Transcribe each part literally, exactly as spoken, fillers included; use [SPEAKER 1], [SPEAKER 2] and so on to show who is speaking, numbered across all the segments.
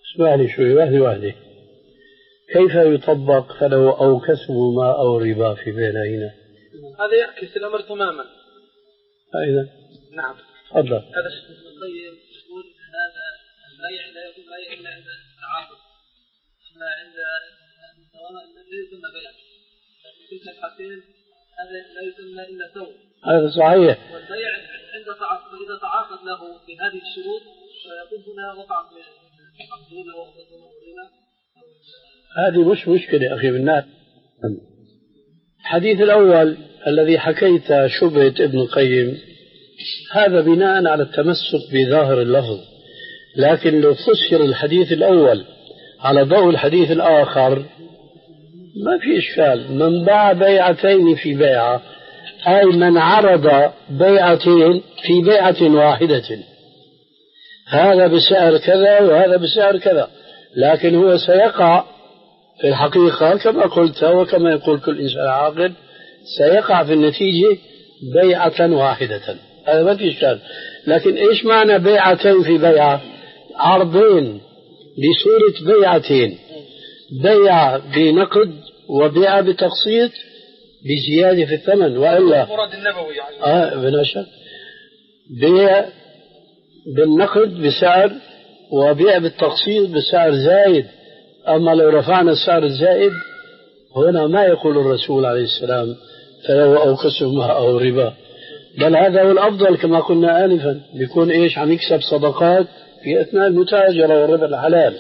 [SPEAKER 1] اسمع لي شوي واحدة واحدة. كيف يطبق فلو أو كسب ما أو ربا في بينهما؟
[SPEAKER 2] هذا يعكس الأمر تماما.
[SPEAKER 1] أيضا
[SPEAKER 2] نعم.
[SPEAKER 1] تفضل.
[SPEAKER 2] هذا الشيخ ابن القيم يقول هذا البيع لا يكون بيع إلا عند التعاقد، أما عند الدوام لا يسمى بيع. في تلك الحالتين هذا لا يسمى إلا ثوب.
[SPEAKER 1] هذا صحيح.
[SPEAKER 2] والبيع عند تعاقد إذا تعاقد له بهذه الشروط فيكون هنا وقع في الدولة والدولة.
[SPEAKER 1] هذه مش مشكلة أخي بالناس. الحديث الأول الذي حكيت شبهة ابن القيم هذا بناء على التمسك بظاهر اللفظ، لكن لو فسر الحديث الأول على ضوء الحديث الآخر ما في إشكال. من باع بيعتين في بيعة أي من عرض بيعتين في بيعة واحدة، هذا بسعر كذا وهذا بسعر كذا، لكن هو سيقع في الحقيقة كما قلت وكما يقول كل إنسان عاقل سيقع في النتيجة بيعة واحدة، هذا ما في إشكال. لكن إيش معنى بيعتين في بيعة؟ عرضين بصورة بيعتين، بيع بنقد وبيع بتقسيط بزيادة في الثمن، وإلا
[SPEAKER 2] المراد النبوي يعني.
[SPEAKER 1] آه بلا شك بيع بالنقد بسعر وبيع بالتقسيط بسعر زايد. أما لو رفعنا السعر الزائد هنا ما يقول الرسول عليه السلام فلو أو كسب أو ربا، بل هذا هو الأفضل كما قلنا آنفا، بيكون إيش عم يكسب صدقات في أثناء المتاجرة والربا الحلال.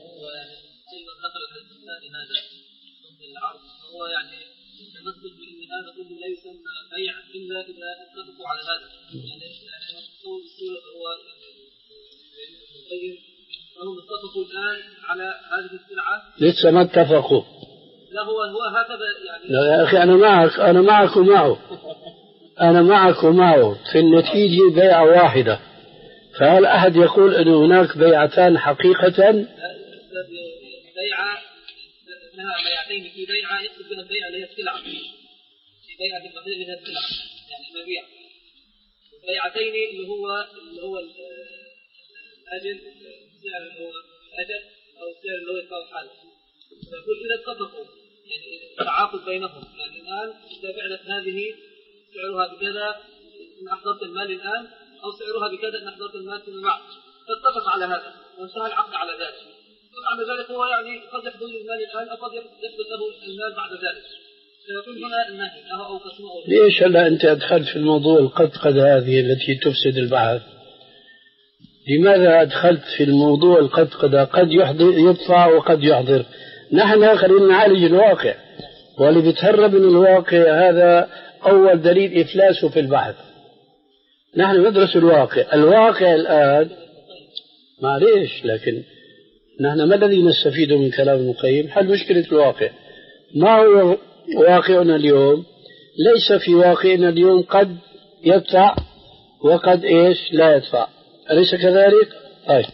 [SPEAKER 2] هو يعني يتمثل بأن هذا كله لا يسمى بيع إلا إذا اتفقوا على هذا، يعني هو فهم اتفقوا الآن على هذه السلعة.
[SPEAKER 1] لسه ما اتفقوا.
[SPEAKER 2] لا هو هو هكذا يعني.
[SPEAKER 1] لا يا أخي أنا معك، أنا معك ومعه، أنا معك ومعه في النتيجة بيعة واحدة. فهل أحد يقول أن هناك بيعتان حقيقة؟
[SPEAKER 2] بيعة لها بيعتين في بيعة يقصد بها البيعة اللي هي السلعة، في بيعة المقصود بها السلعة يعني المبيع. بيعتين اللي هو اللي هو الأجل، السعر اللي هو الأجل أو السعر اللي هو يدفع الحال. فيقول إذا اتفقوا يعني التعاقد بينهم، يعني الآن إذا بعت هذه سعرها بكذا إن أحضرت المال الآن، أو سعرها بكذا إن أحضرت المال فيما بعد، فاتفق على هذا وانتهى العقد على ذلك. بعد ذلك هو يعني قد يحضر المال الآن أو قد يحضر له المال بعد ذلك، سيكون هنا النهي له أو قسمه أو
[SPEAKER 1] ليش هلا أنت أدخلت في الموضوع القد هذه التي تفسد البحث؟ لماذا أدخلت في الموضوع القد قد قد يحضر يدفع وقد يحضر؟ نحن خلينا نعالج الواقع، واللي بيتهرب من الواقع هذا أول دليل إفلاسه في البحث. نحن ندرس الواقع، الواقع الآن معليش، لكن نحن ما الذي نستفيد من كلام ابن القيم؟ حل مشكلة الواقع. ما هو واقعنا اليوم؟ ليس في واقعنا اليوم قد يدفع وقد إيش لا يدفع، أليس كذلك؟ طيب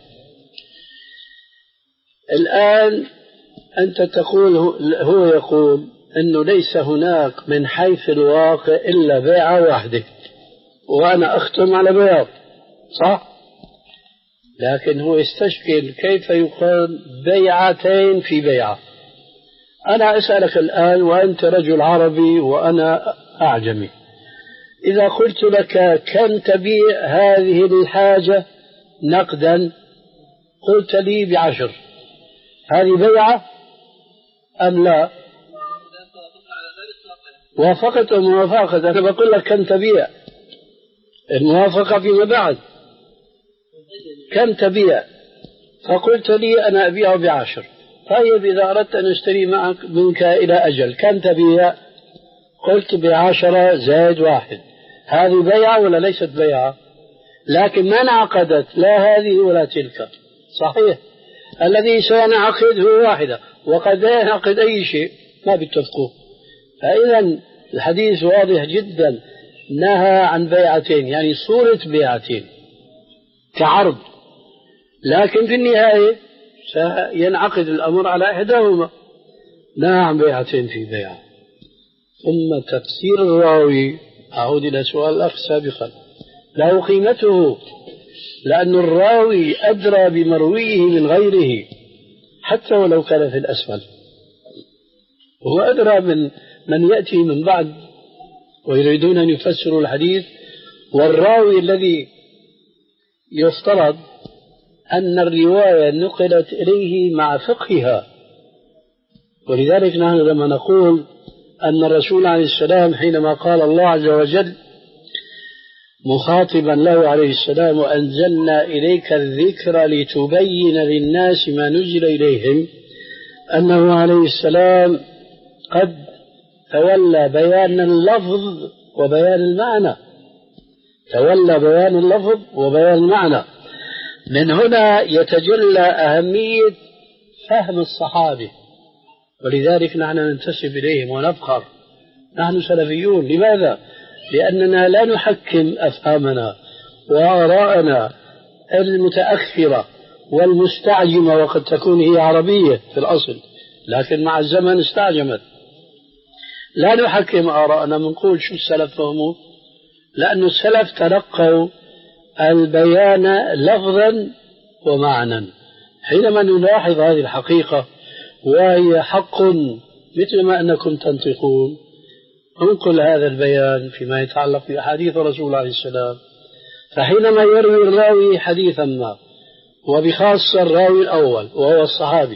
[SPEAKER 1] الآن أنت تقول، هو يقول أنه ليس هناك من حيث الواقع إلا بيعة واحدة، وأنا أختم على بياض صح؟ لكن هو يستشكل كيف يقال بيعتين في بيعة. أنا أسألك الآن وأنت رجل عربي وأنا أعجمي، إذا قلت لك كم تبيع هذه الحاجة نقدا قلت لي بعشر، هذه بيعة أم لا؟ وافقت أو موافقة؟ أنا بقول لك كم تبيع، الموافقة فيما بعد. كم تبيع؟ فقلت لي أنا أبيع بعشر. طيب إذا أردت أن أشتري معك منك إلى أجل كم تبيع؟ قلت بعشرة زائد واحد. هذه بيعة ولا ليست بيعة؟ لكن ما انعقدت لا هذه ولا تلك، صحيح؟ الذي سينعقد هو واحدة، وقد لا ينعقد أي شيء ما بيتفقوا. فإذا الحديث واضح جدا، نهى عن بيعتين يعني صورة بيعتين كعرض، لكن في النهاية سينعقد الأمر على إحداهما. نهى عن بيعتين في بيعة. ثم تفسير الراوي، أعود إلى سؤال الأخ سابقا، له قيمته، لأن الراوي أدرى بمرويه من غيره، حتى ولو كان في الأسفل. هو أدرى من من يأتي من بعد ويريدون أن يفسروا الحديث، والراوي الذي يفترض أن الرواية نقلت إليه مع فقهها. ولذلك نحن لما نقول أن الرسول عليه السلام حينما قال الله عز وجل مخاطبا له عليه السلام وأنزلنا إليك الذكر لتبين للناس ما نزل إليهم، أنه عليه السلام قد تولى بيان اللفظ وبيان المعنى، تولى بيان اللفظ وبيان المعنى. من هنا يتجلى أهمية فهم الصحابة، ولذلك نحن ننتسب إليهم ونفخر. نحن سلفيون. لماذا؟ لأننا لا نحكم أفهامنا وآراءنا المتأخرة والمستعجمة، وقد تكون هي عربية في الأصل لكن مع الزمن استعجمت. لا نحكم آراءنا، منقول شو السلف فهموا، لأن السلف تلقوا البيان لفظا ومعنى. حينما نلاحظ هذه الحقيقة وهي حق مثل ما أنكم تنطقون، انقل هذا البيان فيما يتعلق بأحاديث الرسول عليه السلام. فحينما يروي الراوي حديثا ما، وبخاصة الراوي الأول وهو الصحابي،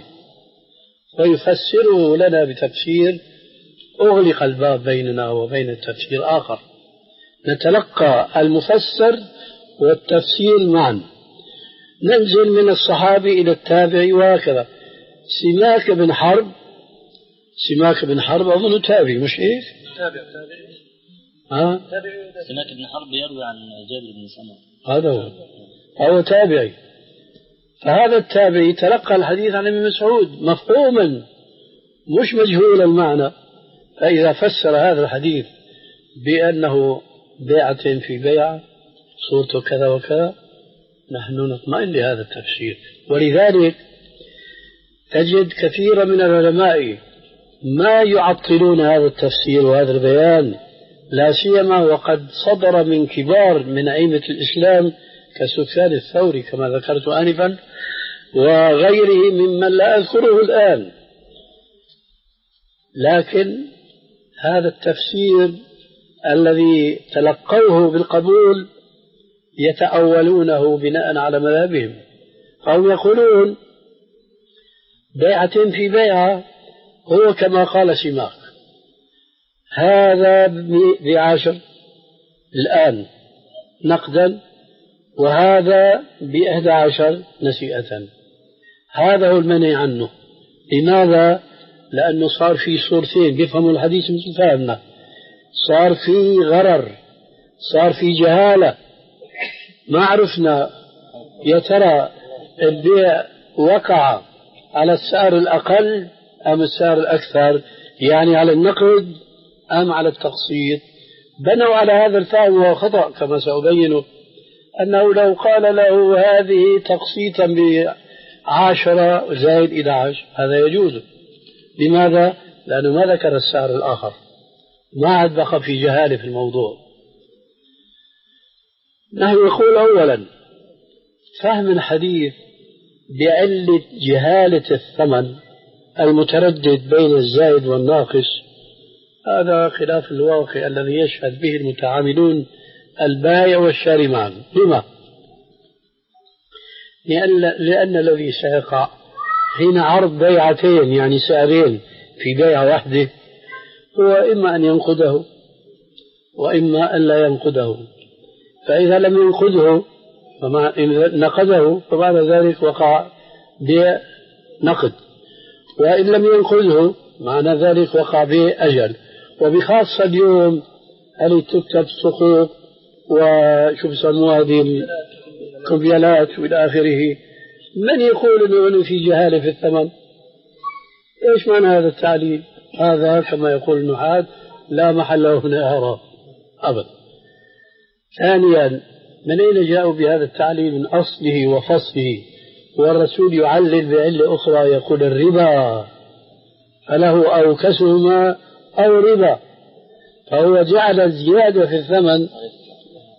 [SPEAKER 1] ويفسره لنا بتفسير، أغلق الباب بيننا وبين التفسير آخر. نتلقى المفسر والتفسير معا، ننزل من الصحابي إلى التابعي وهكذا. سماك بن حرب سماك بن حرب أظن تابعي مش إيه؟
[SPEAKER 2] تابع تابعي.
[SPEAKER 1] ها؟
[SPEAKER 3] سماك بن حرب يروي عن جابر بن سمرة.
[SPEAKER 1] هذا هو، هو تابعي. فهذا التابعي تلقى الحديث عن ابن مسعود مفهوما مش مجهول المعنى. فإذا فسر هذا الحديث بأنه بيعة في بيعة صورته كذا وكذا، نحن نطمئن لهذا التفسير. ولذلك تجد كثير من العلماء ما يعطلون هذا التفسير وهذا البيان، لا سيما وقد صدر من كبار من أئمة الإسلام كسفيان الثوري كما ذكرت آنفا، وغيره ممن لا أذكره الآن. لكن هذا التفسير الذي تلقوه بالقبول يتأولونه بناء على مذهبهم، أو يقولون بيعة في بيعة هو كما قال سماك، هذا بعشر الآن نقدا وهذا بإحدى عشر نسيئة. هذا هو المنع عنه. لماذا؟ لأنه صار في صورتين بيفهموا الحديث مثل فهمنا، صار في غرر، صار في جهالة، ما عرفنا يا ترى البيع وقع على السعر الأقل أم السعر الأكثر، يعني على النقد أم على التقسيط. بنوا على هذا الفهم وهو خطأ كما سأبينه، أنه لو قال له هذه تقسيطا بعشرة زائد إلى عشر هذا يجوز. لماذا؟ لأنه ما ذكر السعر الآخر، ما عاد بقى في جهالة في الموضوع. نحن نقول أولا فهم الحديث بعلة جهالة الثمن المتردد بين الزائد والناقص، هذا خلاف الواقع الذي يشهد به المتعاملون البائع والشاري معا. لما؟ لأن, لأن الذي سيقع حين عرض بيعتين يعني سعرين في بيعة واحدة هو إما أن ينقده وإما أن لا ينقده. فإذا لم ينقده فما إن نقده فبعد ذلك وقع بيع نقد، وإن لم ينقده معنى ذلك وقع بيع أجل. وبخاصة اليوم اللي تكتب سقوط وشو بسموها هذه الكمبيالات وإلى آخره، من يقول أنه في جهالة في الثمن؟ إيش معنى هذا التعليل؟ هذا كما يقول النحاة لا محل له من إعراب أبدا. ثانيا، من أين جاءوا بهذا التعليل من أصله وفصله؟ والرسول يعلل بعلة أخرى يقول الربا فله أو كسهما أو ربا، فهو جعل الزيادة في الثمن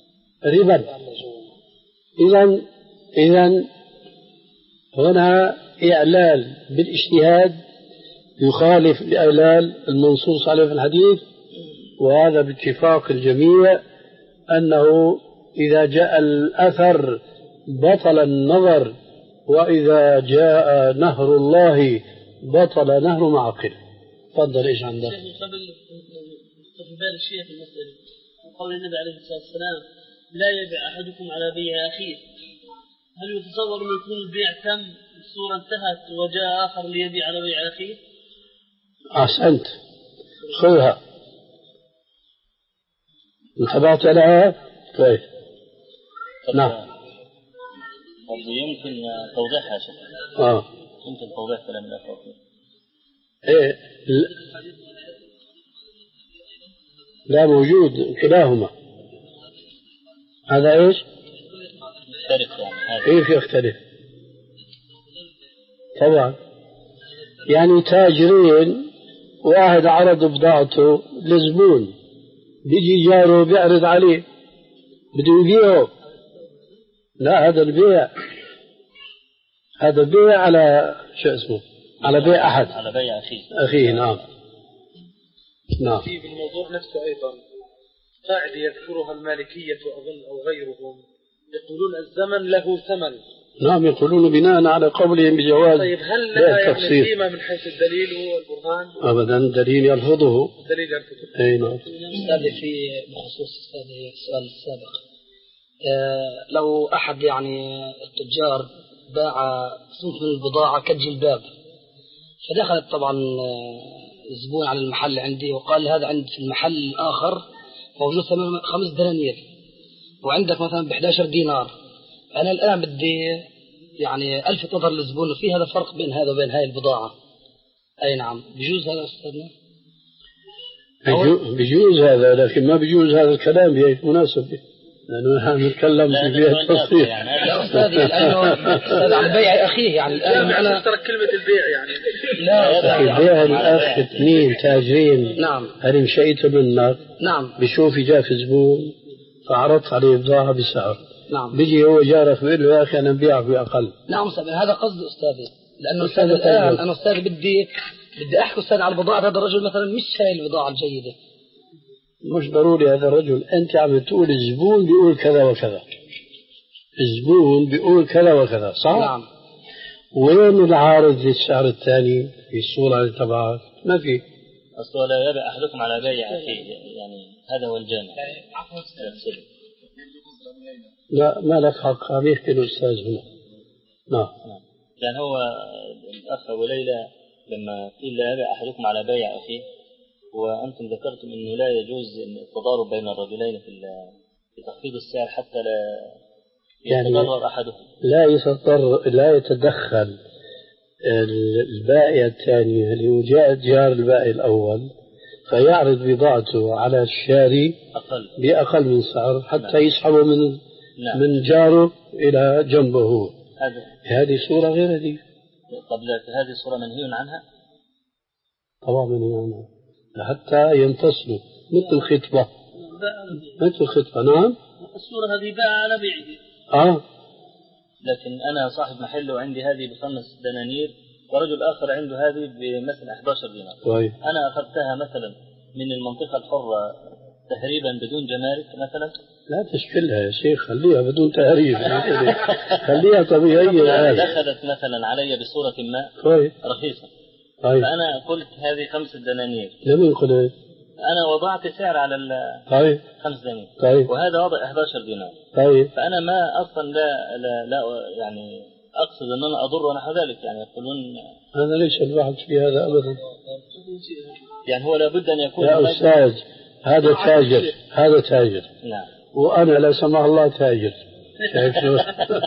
[SPEAKER 1] ربا. إذن إذن هنا إعلال بالاجتهاد يخالف الإعلال المنصوص عليه في الحديث، وهذا باتفاق الجميع أنه إذا جاء الأثر بطل النظر، وإذا جاء نهر الله بطل نهر معقل. تفضل. إيش عندك؟
[SPEAKER 4] قبل في بال الشيء في المسألة قول النبي عليه الصلاة والسلام لا يبيع أحدكم على بيع أخيه، هل يتصور أن يكون البيع تم الصورة انتهت وجاء آخر ليبيع على بيع أخيه؟
[SPEAKER 1] أحسنت، خذها انتبهت لها. طيب نعم.
[SPEAKER 3] يمكن توضيحها شيخ.
[SPEAKER 1] آه.
[SPEAKER 3] يمكن توضيح كلام الأخوة.
[SPEAKER 1] إيه لا موجود كلاهما. هذا إيش؟
[SPEAKER 3] يختلف يعني.
[SPEAKER 1] كيف يختلف؟ طبعا يعني تاجرين، واحد عرض بضاعته لزبون، بيجي جاره بيعرض عليه بده يبيعه، لا هذا البيع، هذا بيع على شو اسمه، على بيع أحد،
[SPEAKER 3] على بيع أخيه.
[SPEAKER 1] أخيه نعم نعم.
[SPEAKER 5] في الموضوع نفسه أيضا قاعدة يذكرها المالكية أظن أو غيرهم، يقولون الزمن له ثمن.
[SPEAKER 1] نعم يقولون بناء على قولهم بجواز.
[SPEAKER 5] طيب هل لها يعني قيمة من حيث الدليل والبرهان؟
[SPEAKER 1] أبدا، الدليل يلفظه.
[SPEAKER 5] الدليل يلفظه.
[SPEAKER 1] أي نعم.
[SPEAKER 2] أستاذي في بخصوص أستاذي السؤال السابق، آه لو أحد يعني التجار باع صنف من البضاعة كالجلباب، فدخلت طبعا زبون على المحل عندي وقال هذا عند في المحل الآخر موجود ثمن خمس دنانير وعندك مثلا بإحدى عشر دينار، أنا الآن بدي يعني ألفت نظر للزبون في هذا فرق بين هذا وبين هاي البضاعة. أي نعم بيجوز هذا أستاذنا؟
[SPEAKER 1] بيجوز هذا، لكن ما بيجوز هذا الكلام بهيك مناسبة، لأنه نحن نتكلم في بيع التصريح.
[SPEAKER 2] لا أستاذي لأنه أستاذ على بيع أخيه يعني الآن
[SPEAKER 5] أنا ترك كلمة البيع يعني.
[SPEAKER 2] لا أستاذي
[SPEAKER 1] بيع الأخ اثنين تاجرين.
[SPEAKER 2] نعم.
[SPEAKER 1] هل مشيت منك؟
[SPEAKER 2] نعم.
[SPEAKER 1] بشوف جاء في زبون فعرضت عليه بضاعة بسعر.
[SPEAKER 2] نعم.
[SPEAKER 1] بيجي هو جارك بيقول له يا أخي أنا ببيعك بأقل.
[SPEAKER 2] نعم أستاذ، هذا قصدي أستاذي، لأنه أستاذ الآن أنا أستاذي بدي بدي أحكي أستاذ على البضاعة، هذا الرجل مثلا مش هاي البضاعة الجيدة.
[SPEAKER 1] مش ضروري هذا الرجل، أنت عم تقول الزبون بيقول كذا وكذا، الزبون بيقول كذا وكذا صح؟
[SPEAKER 2] نعم.
[SPEAKER 1] وين العارض للسعر الثاني في الصورة اللي تبعك؟ ما في.
[SPEAKER 3] أصلا لا يبيع أحدكم على بيع أخيه، يعني هذا هو الجامع.
[SPEAKER 1] لا ما لك حق، عم يحكي الأستاذ هنا. نعم.
[SPEAKER 3] يعني هو الأخ أبو ليلى لما قيل لا يبيع أحدكم على بيع أخيه، وأنتم ذكرتم أنه لا يجوز التضارب بين الرجلين في تخفيض السعر حتى لا يتضرر يعني أحدهم.
[SPEAKER 1] لا يتضرر، لا يتدخل البائع الثاني اللي هو جاء جار البائع الأول فيعرض بضاعته على الشاري أقل. بأقل من سعر حتى نعم. يسحبه من نعم. من جاره إلى جنبه هو. هذه صورة غير هذه.
[SPEAKER 3] قبل هذه الصورة منهي عنها؟
[SPEAKER 1] طبعا منهي عنها حتى ينتصروا، مثل خطبة مثل خطبة. نعم.
[SPEAKER 4] الصورة هذه باع على بيعه.
[SPEAKER 1] آه.
[SPEAKER 3] لكن أنا صاحب محل وعندي هذه بخمس دنانير ورجل آخر عنده هذه بمثلا أحد عشر دينار.
[SPEAKER 1] طيب.
[SPEAKER 3] أنا أخذتها مثلا من المنطقة الحرة تهريبا بدون جمارك مثلا.
[SPEAKER 1] لا تشكلها يا شيخ، خليها بدون تهريب. خليها طبيعية.
[SPEAKER 3] دخلت مثلا علي بصورة ما
[SPEAKER 1] طيب.
[SPEAKER 3] رخيصة.
[SPEAKER 1] طيب.
[SPEAKER 3] فأنا قلت هذه خمس دنانير.
[SPEAKER 1] لمن قلت؟
[SPEAKER 3] أنا وضعت سعر على
[SPEAKER 1] طيب.
[SPEAKER 3] خمس دنانير.
[SPEAKER 1] طيب.
[SPEAKER 3] وهذا وضع أحد عشر دينار.
[SPEAKER 1] طيب.
[SPEAKER 3] فأنا ما أصلا لا لا, لا يعني أقصد أن أنا أضر ونحو ذلك، يعني يقولون
[SPEAKER 1] هذا ليس البحث في هذا أبدا.
[SPEAKER 3] يعني هو لابد أن يكون
[SPEAKER 1] يا أستاذ هذا تاجر، هذا تاجر.
[SPEAKER 3] نعم.
[SPEAKER 1] وأنا لا سمح الله تاجر. شايف شو؟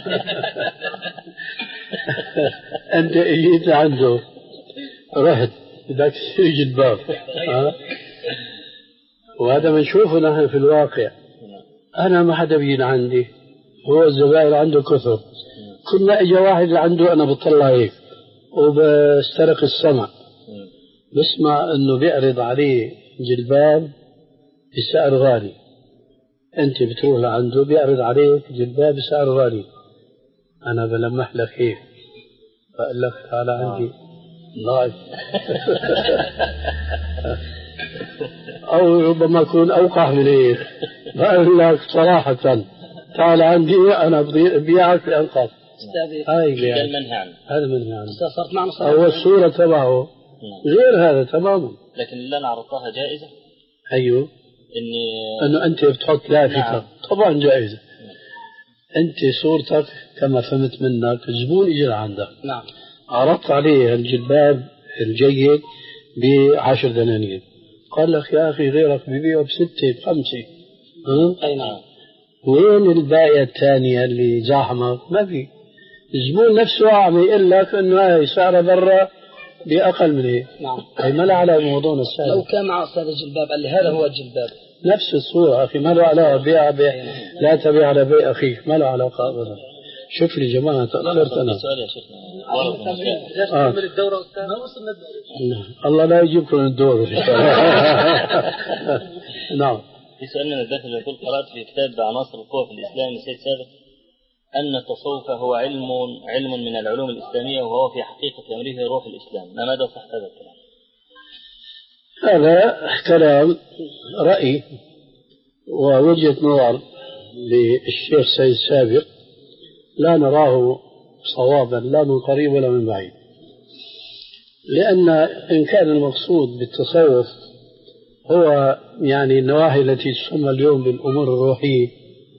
[SPEAKER 1] أنت إجيت عنده رحت بدك تسرج الباب، ها؟ وهذا بنشوفه نحن في الواقع. أنا ما حدا بيجي عندي، هو الزبائن عنده كثر، كل ما إجا واحد عنده أنا بطلع هيك وبسترق السمع، بسمع إنه بيعرض عليه جلباب بسعر غالي، أنت بتروح لعنده بيعرض عليك جلباب بسعر غالي، أنا بلمح لك هيك فقال لك تعال عندي لايف. أو ربما يكون أوقع من هيك، بقول لك صراحة تعال عندي أنا ببيعك لأنقاذ. هاي
[SPEAKER 3] المنهي عنه،
[SPEAKER 1] هذا منهي عنه.
[SPEAKER 2] صارت معنا صراحة.
[SPEAKER 1] هو الصورة تبعه غير هذا تماما.
[SPEAKER 3] لكن اللي أنا عرضتها جائزة.
[SPEAKER 1] أيوه.
[SPEAKER 3] إني
[SPEAKER 1] إنه أنت بتحط لافتة. نعم. طبعا جائزة. أنت صورتك كما فهمت منك زبون إجى عندك.
[SPEAKER 2] نعم.
[SPEAKER 1] عرضت عليه الجلباب الجيد بعشر دنانير، قال لك يا أخي غيرك ببيعه بستة بخمسة.
[SPEAKER 2] أي نعم.
[SPEAKER 1] وين الباقية الثانية اللي زاحمة؟ ما في. الزبون نفسه عم يقول لك إنه هاي سعرها برا بأقل من هيك.
[SPEAKER 2] نعم.
[SPEAKER 1] هي ما له علاقة بموضوعنا السابق.
[SPEAKER 2] لو كان مع أستاذ الجلباب قال لي هذا هو الجلباب
[SPEAKER 1] نفس الصورة أخي، ما له علاقة بيع بيع لا تبيع على بيع أخيك، ما له علاقة أبدا. شوف لي جماعة تقدرت أنا.
[SPEAKER 3] سؤال يا شيخنا.
[SPEAKER 2] آه. نكمل الدورة أستاذ. ما وصلنا الدورة.
[SPEAKER 1] الله لا يجيبكم الدور. نعم.
[SPEAKER 3] في سؤال من الداخل يقول قرأت في كتاب عناصر القوة في الإسلام لسيد سابق أن التصوف هو علم علم من العلوم الإسلامية وهو في حقيقة أمره روح الإسلام، ما مدى صحة هذا الكلام؟
[SPEAKER 1] هذا كلام رأي ووجهة نظر للشيخ سيد سابق لا نراه صوابا لا من قريب ولا من بعيد، لأن إن كان المقصود بالتصوف هو يعني النواحي التي تسمى اليوم بالأمور الروحية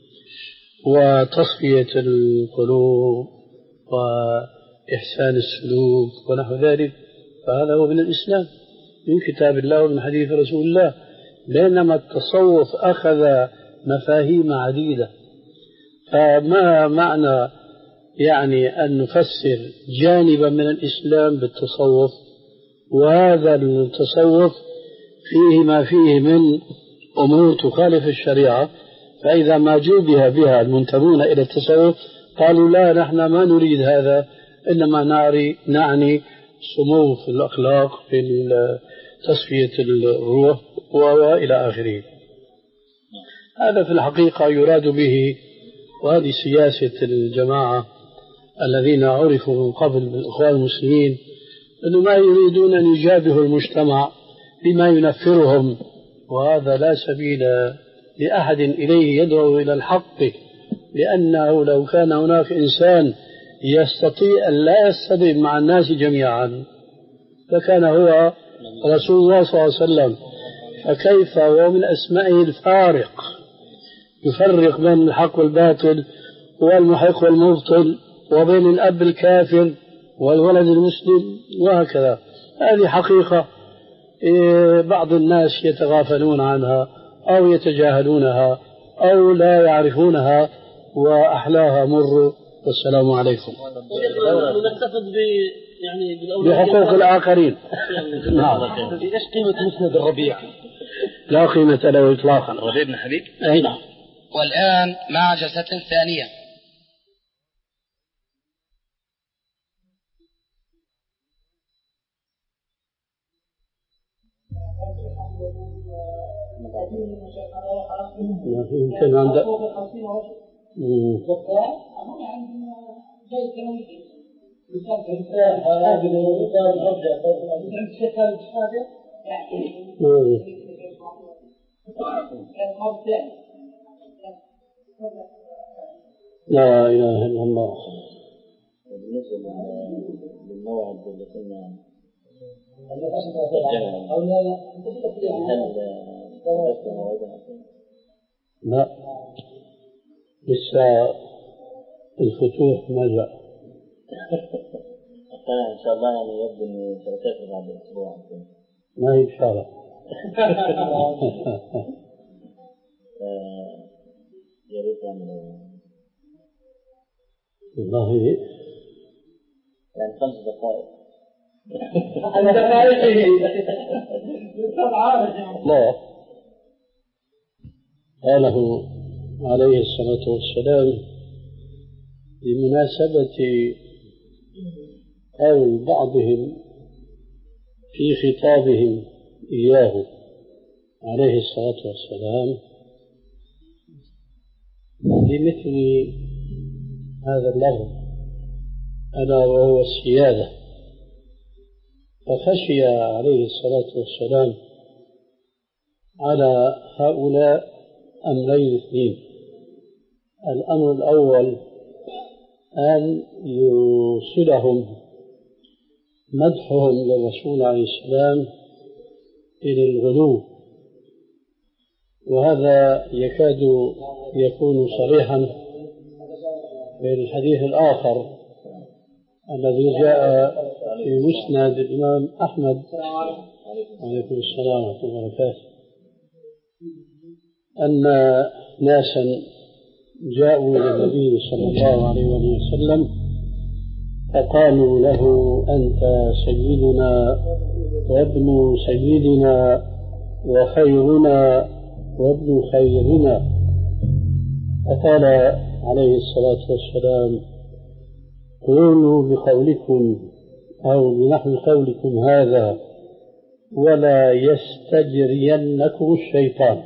[SPEAKER 1] وتصفية القلوب وإحسان السلوك ونحو ذلك، فهذا هو من الإسلام من كتاب الله ومن حديث رسول الله. بينما التصوف أخذ مفاهيم عديدة، فما معنى يعني أن نفسر جانبا من الإسلام بالتصوف، وهذا التصوف فيه ما فيه من أمور تخالف الشريعة، فإذا ما جوبها بها المنتمون إلى التصوف قالوا لا نحن ما نريد هذا، إنما نعني, نعني سمو في الأخلاق في تصفية الروح وإلى آخره. هذا في الحقيقة يراد به، وهذه سياسة الجماعة الذين عرفوا من قبل بالإخوان المسلمين، أنه ما يريدون أن يجابهوا المجتمع بما ينفرهم، وهذا لا سبيل لأحد إليه يدعو إلى الحق، لأنه لو كان هناك إنسان يستطيع أن لا يصطدم مع الناس جميعا لكان هو رسول الله صلى الله عليه وسلم، فكيف ومن أسمائه الفارق يفرق بين الحق والباطل والمحق والمبطل وبين الأب الكافر والولد المسلم وهكذا. هذه حقيقة بعض الناس يتغافلون عنها أو يتجاهلونها أو لا يعرفونها وأحلاها مر. والسلام عليكم.
[SPEAKER 4] نحتفظ ب يعني
[SPEAKER 1] بحقوق الآخرين. نعم.
[SPEAKER 2] إيش قيمة مسند الربيع؟
[SPEAKER 1] لا قيمة له إطلاقا.
[SPEAKER 3] ربيع بن حبيب.
[SPEAKER 1] أي نعم.
[SPEAKER 6] والآن مع جلسة ثانية.
[SPEAKER 1] يمكن عندك لا إله إلا الله.
[SPEAKER 3] بالنسبة للموعد اللي كنا
[SPEAKER 1] لا لسه الفتوح ما جاء.
[SPEAKER 3] إن شاء الله يعني يبدو أن سنسافر بعد أسبوع.
[SPEAKER 1] ما هي بشارة.
[SPEAKER 3] يا ريت يعني
[SPEAKER 1] والله
[SPEAKER 3] يعني خمس دقائق.
[SPEAKER 1] لا قاله عليه الصلاة والسلام بمناسبة قول بعضهم في خطابهم إياه عليه الصلاة والسلام بمثل هذا اللفظ: ألا وهو السيادة. فخشي عليه الصلاة والسلام على هؤلاء أمرين اثنين. الأمر الأول أن يوصلهم مدحهم للرسول عليه السلام إلى الغلو، وهذا يكاد يكون صريحا في الحديث الآخر الذي جاء في مسند الإمام أحمد عليكم السلام ورحمة الله وبركاته، أن ناسا جاءوا إلى النبي صلى الله عليه وسلم فقالوا له أنت سيدنا وابن سيدنا وخيرنا وابن خيرنا. فقال عليه الصلاة والسلام قولوا بقولكم أو بنحو قولكم هذا ولا يستجرينكم الشيطان.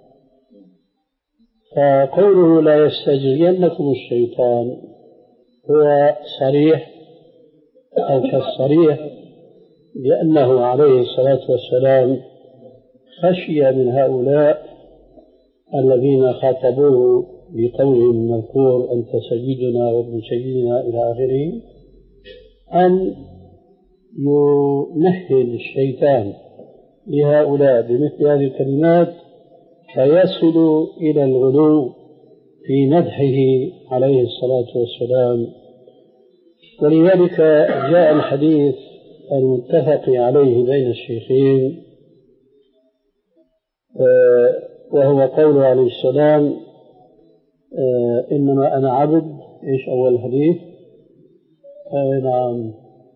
[SPEAKER 1] فقوله لا يستجرينكم الشيطان هو صريح أو كالصريح، لأنه عليه الصلاة والسلام خشي من هؤلاء الذين خاطبوه بقولهم المذكور أنت سيدنا وابن سيدنا إلى آخره أن يمهل الشيطان لهؤلاء بمثل هذه الكلمات فيصل إلى الغلو في مدحه عليه الصلاة والسلام. ولذلك جاء الحديث المتفق عليه بين الشيخين وهو قوله عليه السلام إنما أنا عبد. إيش أول الحديث؟ آه نعم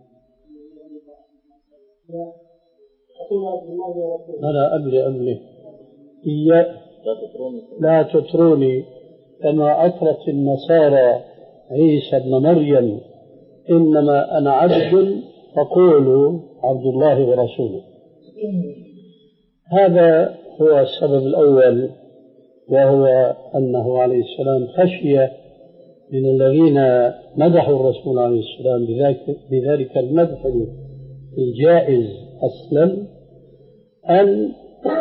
[SPEAKER 1] أنا أبلي أبلي إيا لا تتروني كما أترك النصارى عيسى ابن مريم إنما أنا عبد فقولوا عبد الله ورسوله. هذا هو السبب الأول، وهو أنه عليه السلام خشي من الذين مدحوا الرسول عليه السلام بذلك المدح الجائز أصلا أن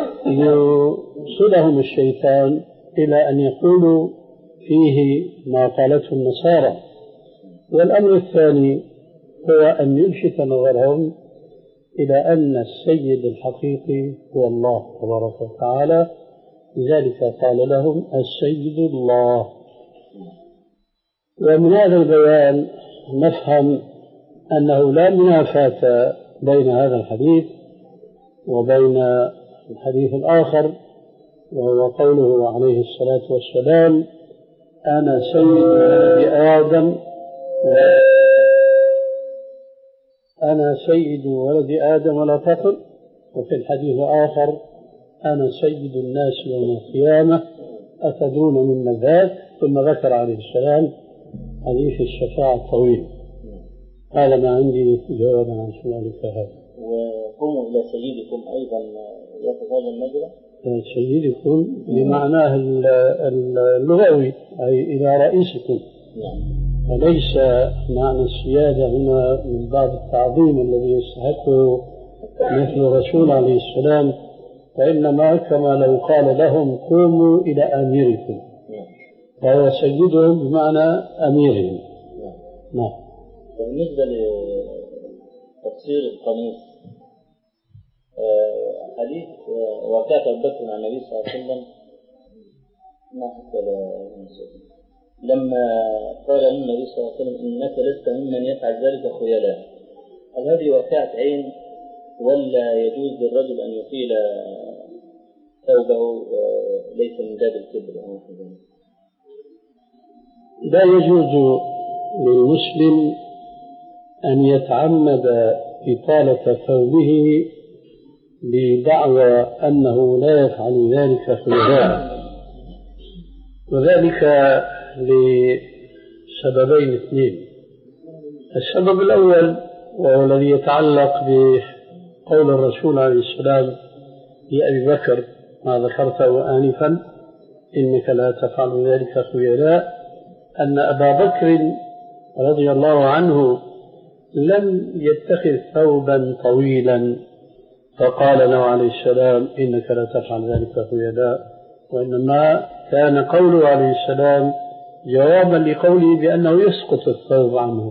[SPEAKER 1] يوصلهم الشيطان إلى أن يقولوا فيه ما قالته النصارى. والأمر الثاني هو أن يلفت نظرهم إلى أن السيد الحقيقي هو الله تبارك وتعالى، لذلك قال لهم السيد الله. ومن هذا البيان نفهم أنه لا منافاة بين هذا الحديث وبين الحديث الآخر، وهو قوله عليه الصلاة والسلام أنا سيد ولد آدم أنا سيد ولد آدم ولا فخر. وفي الحديث الآخر أنا سيد الناس يوم القيامة أتدرون مما ذاك، ثم ذكر عليه السلام حديث الشفاعة الطويل. هذا ما عندي جوابا عن سؤالك هذا.
[SPEAKER 3] وقوموا إلى سيدكم أيضا يأخذ هذا المجرى؟
[SPEAKER 1] سيدكم بمعناه اللغوي أي إلى رئيسكم، وليس معنى السيادة هنا من باب التعظيم الذي يستحقه مثل الرسول عليه السلام، وإنما كما لو قال لهم قوموا إلى أميركم، فهو سيدهم بمعنى أميرهم. نعم.
[SPEAKER 3] بالنسبة لتقصير القميص، حديث وكاة أبو بكر عن النبي صلى الله عليه وسلم ما حتى لما قال النبي صلى الله عليه وسلم إنك لست ممن يفعل ذلك خيلاء، هل هذه وكاة عين ولا يجوز للرجل أن يطيل ثوبه ليس من باب الكبر؟
[SPEAKER 1] لا يجوز للمسلم أن يتعمد إطالة ثوبه بدعوى أنه لا يفعل ذلك خيلاء، وذلك لسببين اثنين. السبب الأول وهو الذي يتعلق بقول الرسول عليه السلام لأبي بكر ما ذكرته آنفا إنك لا تفعل ذلك خيلاء، أن أبا بكر رضي الله عنه لم يتخذ ثوبا طويلا فقال له عليه السلام إنك لا تفعل ذلك خيلاء، وإنما كان قوله عليه السلام جوابا لقوله بأنه يسقط الثوب عنه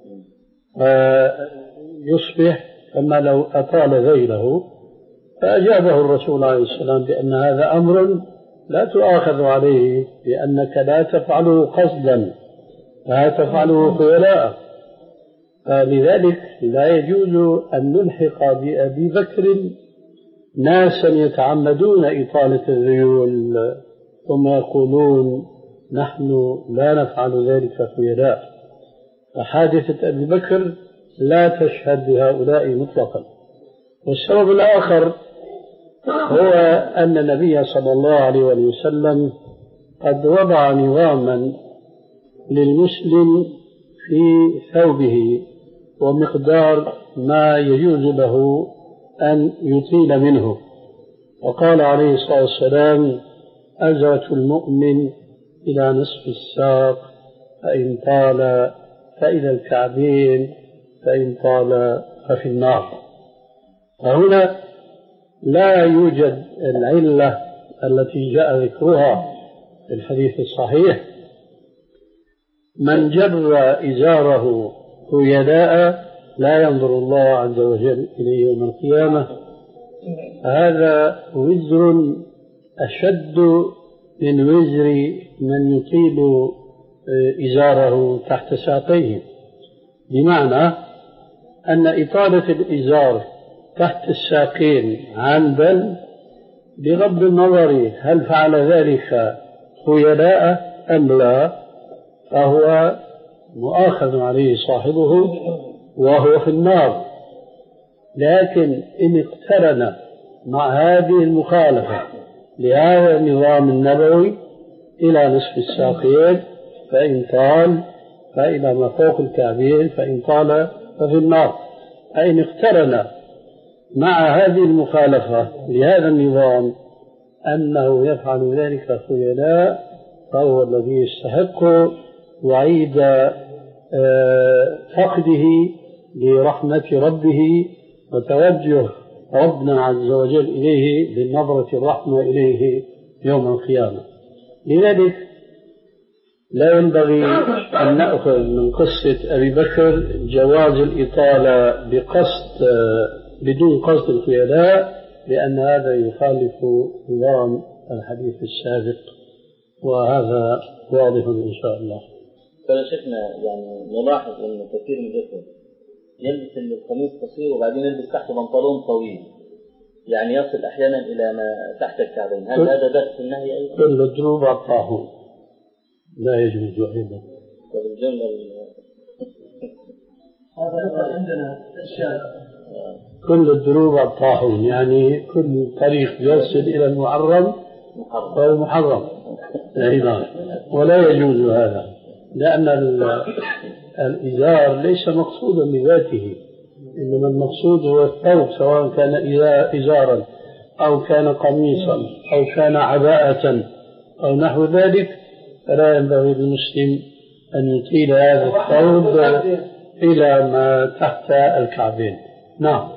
[SPEAKER 1] فيصبح كما لو أطال غيره. فأجابه الرسول عليه السلام بأن هذا أمر لا تؤاخذ عليه لأنك لا تفعله قصدا، لا تفعله خيلاء. فلذلك لا يجوز أن نلحق بأبي بكر ناسا يتعمدون إطالة الذيول ثم يقولون نحن لا نفعل ذلك خيلاء. فحادثة أبي بكر لا تشهد بهؤلاء مطلقا. والسبب الآخر هو أن النبي صلى الله عليه وسلم قد وضع نظاما للمسلم في ثوبه ومقدار ما يجوز له أن يطيل منه، وقال عليه الصلاة والسلام أزرة المؤمن إلى نصف الساق فإن طال فإلى الكعبين فإن طال ففي النار. فهنا لا يوجد العلة التي جاء ذكرها في الحديث الصحيح من جر إزاره خيلاء لا ينظر الله عز وجل إليه يوم القيامة. هذا وزر أشد من وزر من يطيل إزاره تحت ساقيه، بمعنى أن إطالة الإزار تحت الساقين عمدا بغض النظر هل فعل ذلك خيلاء أم لا فهو مؤاخذ عليه صاحبه وهو في النار. لكن إن اقترن مع هذه المخالفة لهذا النظام النبوي إلى نصف الساقين فإن طال فإلى ما فوق الكعبين فإن طال ففي النار. فإن اقترن مع هذه المخالفة لهذا النظام أنه يفعل ذلك خيلاء فهو الذي يستحق وعيد فقده لرحمة ربه وتوجه ربنا عز وجل إليه بالنظرة الرحمة إليه يوم القيامة. لذلك لا ينبغي أن نأخذ من قصة أبي بكر جواز الإطالة بقصد بدون قصد الخيلاء، لأن هذا يخالف نظام الحديث السابق، وهذا واضح إن شاء الله.
[SPEAKER 3] فلا شكنا يعني نلاحظ أن كثير من الإخوة يلبس القميص قصير وبعدين يلبس تحته بنطلون طويل، يعني يصل أحيانا إلى ما تحت الكعبين. هل هذا بأس النهي أيضا؟
[SPEAKER 1] كل الدروب الطاحون لا يجوز أيضا.
[SPEAKER 3] وبالجملة
[SPEAKER 2] هذا عندنا أشياء
[SPEAKER 1] كل الدروب الطاحون يعني كل طريق يوصل إلى المحرم فهو محرم أيضا، ولا يجوز هذا، لأن الإزار ليس مقصودا بذاته، إنما المقصود هو الثوب سواء كان إزارا أو كان قميصا أو كان عباءة أو نحو ذلك. فلا ينبغي للمسلم أن يطيل هذا الثوب إلى ما تحت الكعبين. نعم.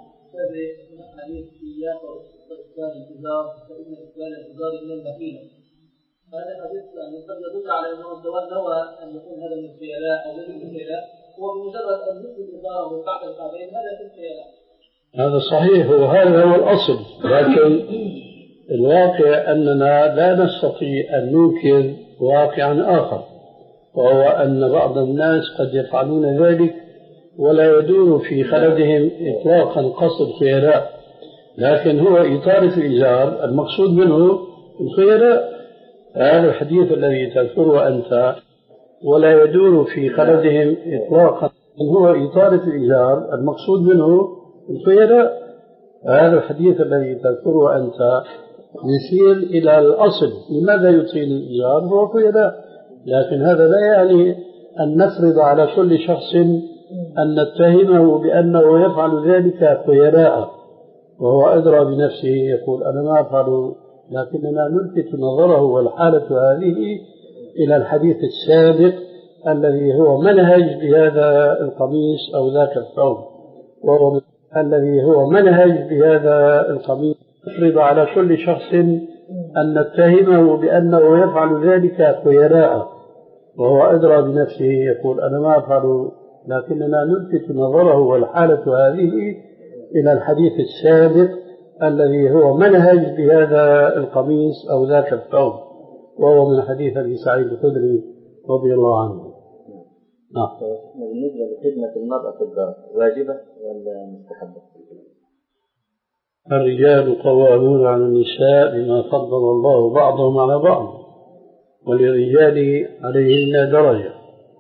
[SPEAKER 2] هذا حديث يعني قد يدل على انه الزواج نوى ان يكون هذا من الخيلاء او من الخيلاء، وبمجرد ان يسلم ازاره بعد الكعبين هذا في الخيلاء.
[SPEAKER 1] هذا صحيح وهذا هو الاصل، لكن الواقع اننا لا نستطيع ان ننكر واقعا اخر، وهو ان بعض الناس قد يفعلون ذلك ولا يدور في خلدهم اطلاقا قصد الخيلاء، لكن هو اطاله الازار المقصود منه الخيلاء. هذا الحديث الذي تذكره أنت ولا يدور في خلدهم إطلاقا هو إطالة الإزار المقصود منه الخيلاء. هذا الحديث الذي تذكره أنت يشير إلى الأصل، لماذا يطيل الإزار هو خيلاء، لكن هذا لا يعني أن نفرض على كل شخص أن نتهمه بأنه يفعل ذلك خيلاء وهو أدرى بنفسه يقول أنا ما أفعل، لكننا نلفت نظره والحالة هذه إلى الحديث السابق الذي هو منهج بهذا القميص أو ذاك الثوب، وهو الذي هو منهج بهذا القميص، يفرض على كل شخص أن نتهمه بأنه يفعل ذلك خيلاء وهو أدرى بنفسه، يقول أنا ما أفعل، لكننا نلفت نظره والحالة هذه إلى الحديث السابق الذي هو منهج بهذا القميص أو ذاك الثوب، وهو من حديث أبي سعيد الخدري رضي الله عنه.
[SPEAKER 3] آه. بالنسبة لخدمة المرأة في الدار واجبة ولا مستحبة؟
[SPEAKER 1] الرجال قوامون على النساء بما فضل الله بعضهم على بعض، وللرجال عليهن درجة،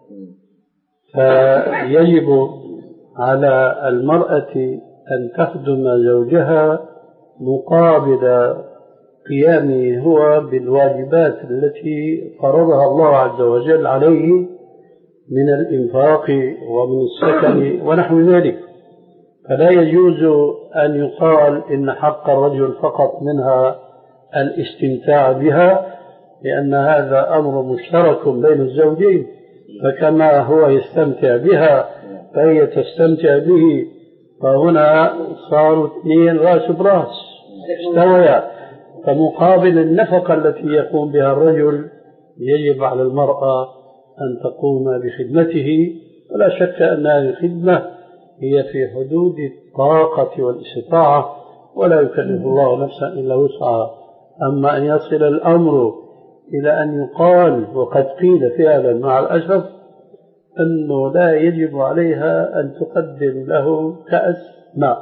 [SPEAKER 1] فيجب على المرأة أن تخدم زوجها مقابل قيامه هو بالواجبات التي فرضها الله عز وجل عليه من الإنفاق ومن السكن ونحو ذلك. فلا يجوز أن يقال إن حق الرجل فقط منها الاستمتاع بها، لأن هذا أمر مشترك بين الزوجين، فكما هو يستمتع بها فهي تستمتع به، فهنا صاروا اثنين راس براس استويا. فمقابل النفقة التي يقوم بها الرجل يجب على المرأة أن تقوم بخدمته، ولا شك أن هذه الخدمة هي في حدود الطاقة والاستطاعة، ولا يكلف الله نفسا إلا وسعها. أما أن يصل الأمر إلى أن يقال وقد قيل فعلا مع الأسف أنه لا يجب عليها أن تقدم له كأس ماء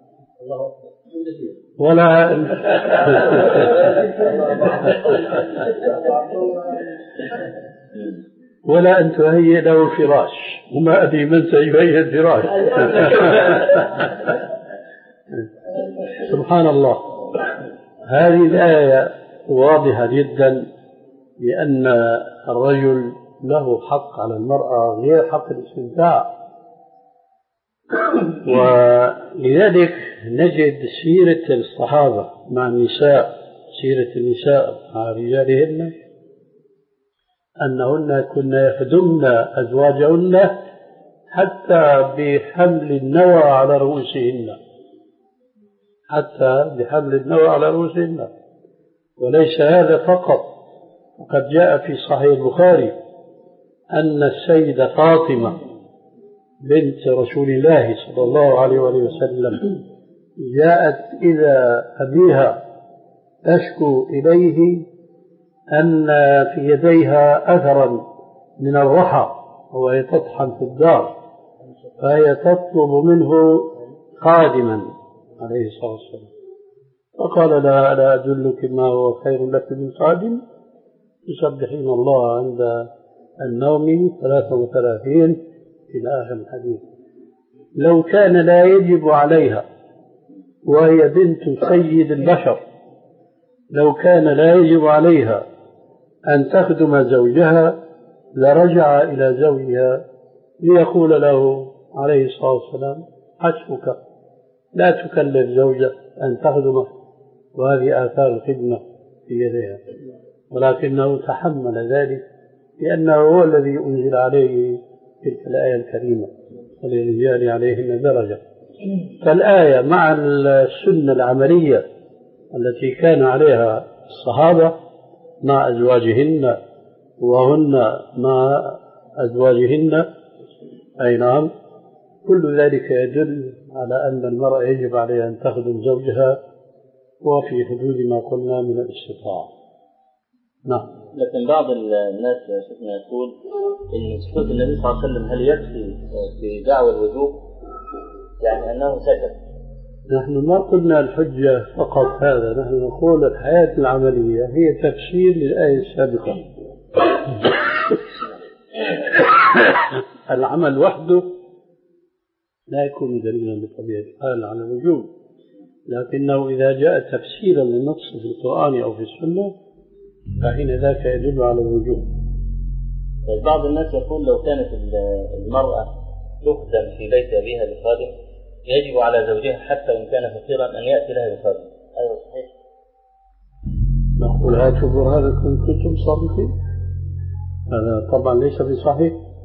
[SPEAKER 1] ولا ولا أن تهيئ له فراش، وما أدري من سيهيئ الفراش. سبحان الله. هذه الآية واضحة جدا بأن الرجل له حق على المرأة غير حق الاستمتاع، ولذلك نجد سيرة الصحابة مع النساء، سيرة النساء مع رجالهن، أنهن كن يخدمن أزواجهن حتى بحمل النوى على رؤوسهن، حتى بحمل النوى على رؤوسهن. وليس هذا فقط، وقد جاء في صحيح البخاري أن السيدة فاطمة بنت رسول الله صلى الله عليه وسلم جاءت إلى أبيها تشكو إليه أن في يديها أثرا من الرحى وهي تطحن في الدار، فهي تطلب منه خادما عليه الصلاة والسلام، فقال لها ألا أدلك ما هو خير لك من خادم؟ تسبحين الله عند النوم ثلاثة وثلاثين إلى آخر الحديث. لو كان لا يجب عليها وهي بنت سيد البشر، لو كان لا يجب عليها أن تخدم زوجها لرجع إلى زوجها ليقول له عليه الصلاة والسلام حسبك، لا تكلف زوجك أن تخدمه، وهذه آثار الخدمة في يديها. ولكنه تحمل ذلك لأنه هو الذي أنزل عليه تلك الآية الكريمة وللرجال عليهن درجة. فالآية مع السنة العملية التي كان عليها الصحابة مع أزواجهن وهن مع أزواجهن، أي نعم، كل ذلك يدل على أن المرأة يجب عليها أن تخدم زوجها وفي حدود ما قلنا من الاستطاعة. نعم.
[SPEAKER 3] لكن بعض الناس شفنا يقول إن سكوت النبي صلى الله عليه وسلم هل يكفي في دعوى الوجوب، يعني أنه سكت؟
[SPEAKER 1] نحن ما قلنا الحجة فقط هذا، نحن نقول الحياة العملية هي تفسير للآية السابقة. العمل وحده لا يكون دليلا بطبيعة الحال على الوجوب، لكنه إذا جاء تفسيرا للنص في القرآن أو في السنة فحين ذاك يدل على الوجوب.
[SPEAKER 3] بعض الناس يقول لو كانت المرأة تخدم في بيت أبيها بخادم يجب على زوجها حتى وإن كان فقيرا أن يأتي لها بخادم، هذا صحيح؟
[SPEAKER 1] نقول هاتوا برهانكم كنتم صادقين، هذا طبعا ليس بصحيح.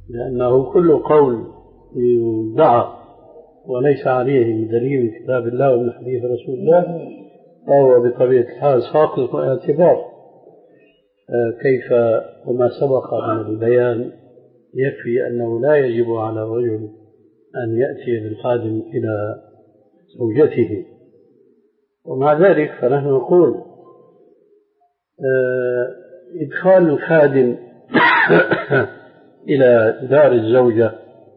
[SPEAKER 1] لأنه كل قول يدعى وليس عليه دليل من كتاب الله ومن حديث رسول الله فهو بطبيعة الحال ساقط اعتبار. كيف وما سبق من البيان يكفي أنه لا يجب على الرجل أن يأتي بالخادم إلى زوجته. ومع ذلك فنحن نقول إدخال الخادم إلى دار الزوجة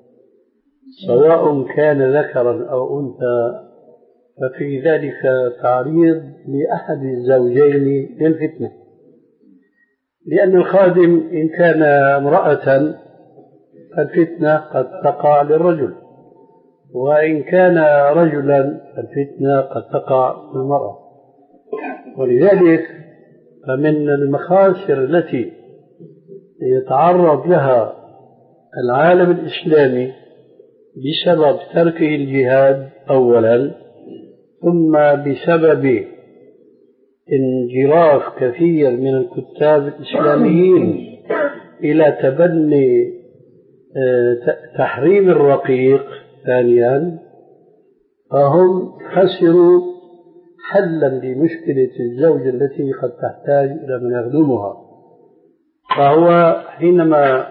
[SPEAKER 1] سواء كان ذكرا أو أنثى ففي ذلك تعريض لأحد الزوجين للفتنة، لأن الخادم إن كان امرأة فالفتنة قد تقع للرجل، وإن كان رجلا فالفتنة قد تقع للمرأة. ولذلك فمن المخاسر التي يتعرض لها العالم الإسلامي بسبب تركه الجهاد أولا، ثم بسبب انجراف كثير من الكتاب الإسلاميين إلى تبني تحريم الرقيق ثانيا، فهم خسروا حلا لمشكلة الزوجة التي قد تحتاج إلى من يخدمها. فهو حينما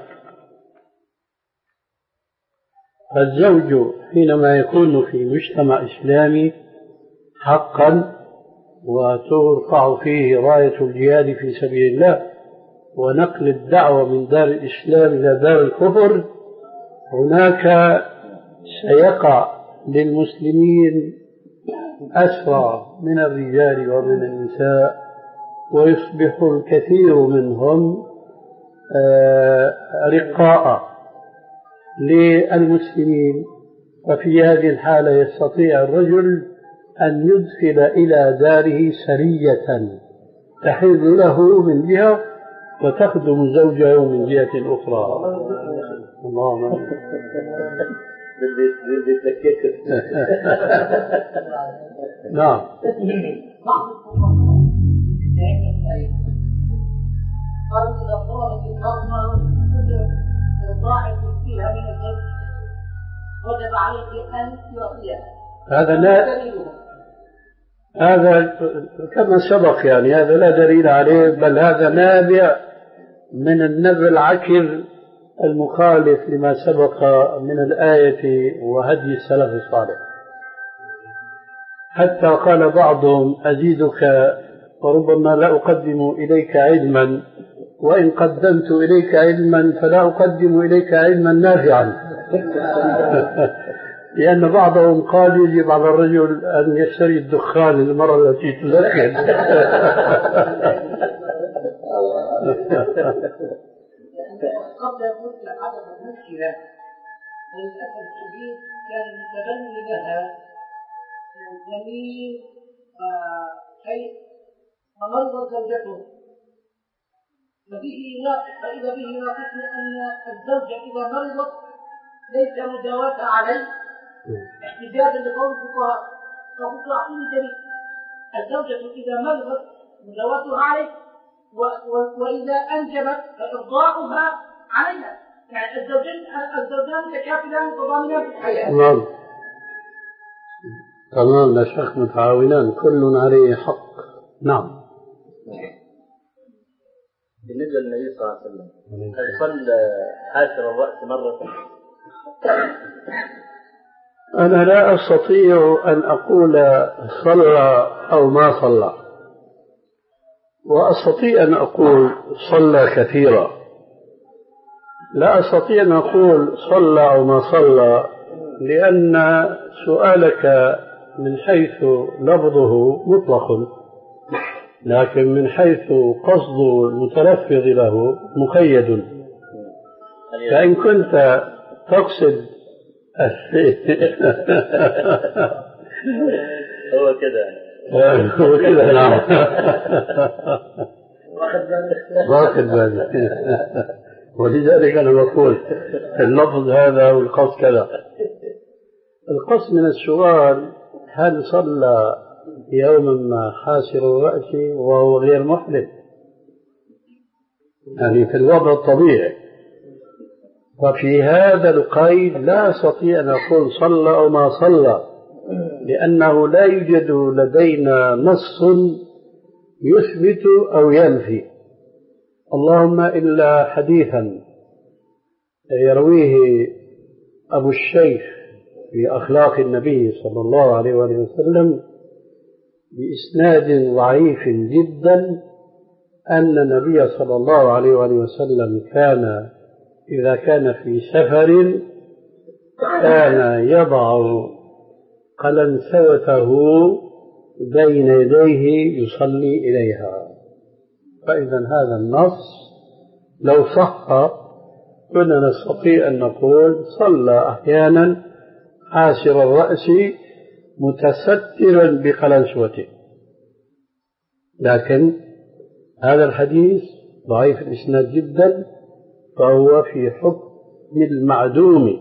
[SPEAKER 1] الزوج حينما يكون في مجتمع إسلامي حقا وترفع فيه راية الجهاد في سبيل الله ونقل الدعوة من دار الإسلام إلى دار الكفر، هناك سيقع للمسلمين أسرى من الرجال ومن النساء، ويصبح الكثير منهم رقاء للمسلمين. ففي هذه الحالة يستطيع الرجل أن يدخل إلى داره سرية تحل له من جهة وتخدم زوجه من جهة أخرى. اللهم نعم.
[SPEAKER 7] قالوا إذا صارت المرأة ضاعت فيها من الزوج وجب عليه أن يعطيها.
[SPEAKER 1] هذا لا هذا كما سبق، يعني هذا لا دليل عليه، بل هذا نابع من النبي العكر المخالف لما سبق من الآية وهدي السلف الصالح. حتى قال بعضهم أزيدك وربما لا أقدم إليك علما، وإن قدمت إليك علما فلا أقدم إليك علما نافعا. لأن بعضهم قال يجب على الرجل أن يشتري الدخان للمرأة التي تدخن.
[SPEAKER 7] قبل مثل عدم المشكلة وللأسف الشديد كان المتبني لها جميل شيء ومرضى زوجته، فإذا به يناقشني أن الزوجة إذا مرضت ليس مداواة عليه احتجاجا لقول الفقهاء، فقلت أعطيني دليل. الزوجة إذا مرضت مداواتها عليه، وإذا أنجبت فإرضاعها عليها، يعني الزوجين الزوجان متكافلان متضامنان في الحياة.
[SPEAKER 1] نعم تمام، لا شك متعاونان كل عليه حق. نعم.
[SPEAKER 3] بالنسبة للنبي صلى الله عليه وسلم هل صلى حاسر الرأس مرة؟
[SPEAKER 1] أنا لا أستطيع أن أقول صلى أو ما صلى، وأستطيع أن أقول صلى كثيرا. لا أستطيع أن أقول صلى أو ما صلى، لأن سؤالك من حيث لفظه مطلق، لكن من حيث قصد المتلفظ له مقيد. فإن كنت تقصد
[SPEAKER 3] هو كده
[SPEAKER 1] هو كده نعم واخد بالي. ولذلك أنا بقول اللفظ هذا والقصد كذا. القصد من السؤال هل صلى يوما ما حاسر رأسي وهو غير محدث، يعني في الوضع الطبيعي، وفي هذا القيد لا أستطيع أن أقول صلى أو ما صلى، لأنه لا يوجد لدينا نص يثبت أو ينفي، اللهم إلا حديثا يرويه أبو الشيخ في أخلاق النبي صلى الله عليه وسلم بإسناد ضعيف جدا أن النبي صلى الله عليه وسلم كان إذا كان في سفر كان يضع قلنسوته بين يديه يصلي إليها. فإذا هذا النص لو صح كنا نستطيع أن نقول صلى أحيانا حاسر الرأس متسترا بقلنسوته، لكن هذا الحديث ضعيف الإسناد جدا، فهو في حكم المعدوم،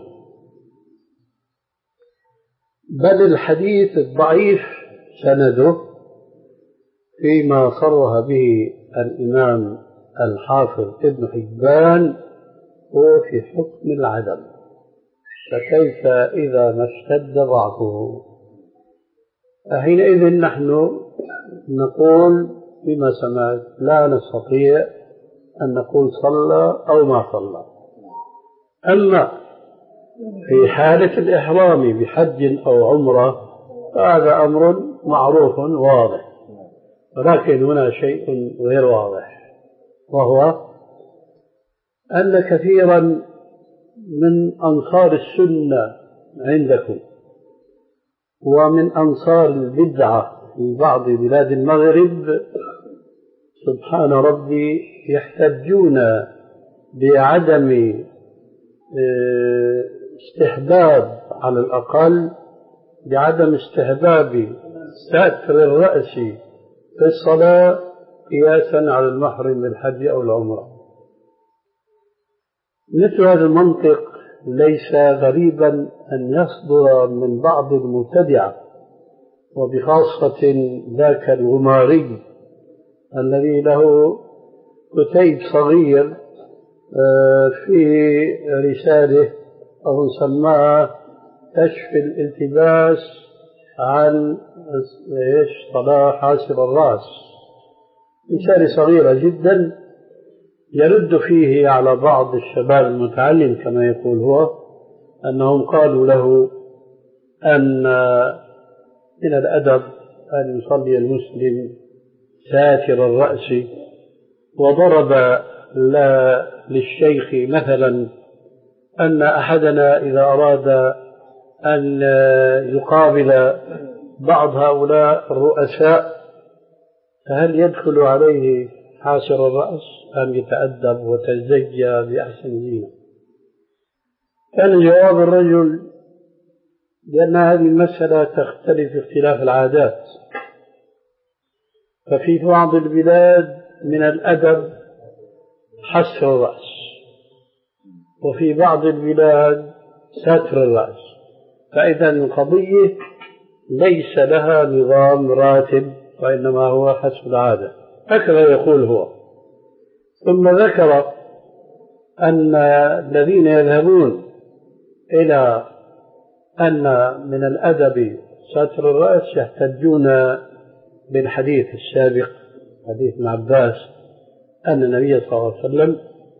[SPEAKER 1] بل الحديث الضعيف سنده فيما صرح به الإمام الحافظ ابن حبان هو في حكم العدم، فكيف إذا ما اشتد ضعفه؟ حينئذ نحن نقول بما سمعت لا نستطيع أن نقول صلى أو ما صلى. أما في حالة الإحرام بحج أو عمرة فهذا أمر معروف واضح، ولكن هنا شيء غير واضح، وهو أن كثيرا من أنصار السنة عندكم ومن أنصار البدعة في بعض بلاد المغرب سبحان ربي يحتجون بعدم استحباب، على الأقل بعدم استحباب ستر الرأس في الصلاة قياسا على المحرم بالحج أو العمرة. مثل هذا المنطق ليس غريبا أن يصدر من بعض المبتدعة، وبخاصة ذاك الغماري الذي له كتيب صغير في رسالة أو سماها كشف الالتباس عن صلاة حاسر الرأس، رسالة صغيرة جدا يرد فيه على بعض الشباب المتعلم كما يقول هو، أنهم قالوا له أن من الأدب أن يصلي المسلم ساتر الرأس، وضرب لا للشيخ مثلا أن أحدنا إذا أراد أن يقابل بعض هؤلاء الرؤساء فهل يدخل عليه حاسر الرأس أم يتأدب وتزجى بأحسن زينة؟ كان جواب الرجل لأن هذه المسألة تختلف اختلاف العادات، ففي بعض البلاد من الأدب حسر الرأس، وفي بعض البلاد ستر الرأس، فإذا القضية ليس لها نظام راتب وإنما هو حسب العادة، هكذا يقول هو. ثم ذكر أن الذين يذهبون إلى أن من الأدب ستر الرأس يحتجون بالحديث السابق حديث ابن عباس أن النبي صلى الله عليه وسلم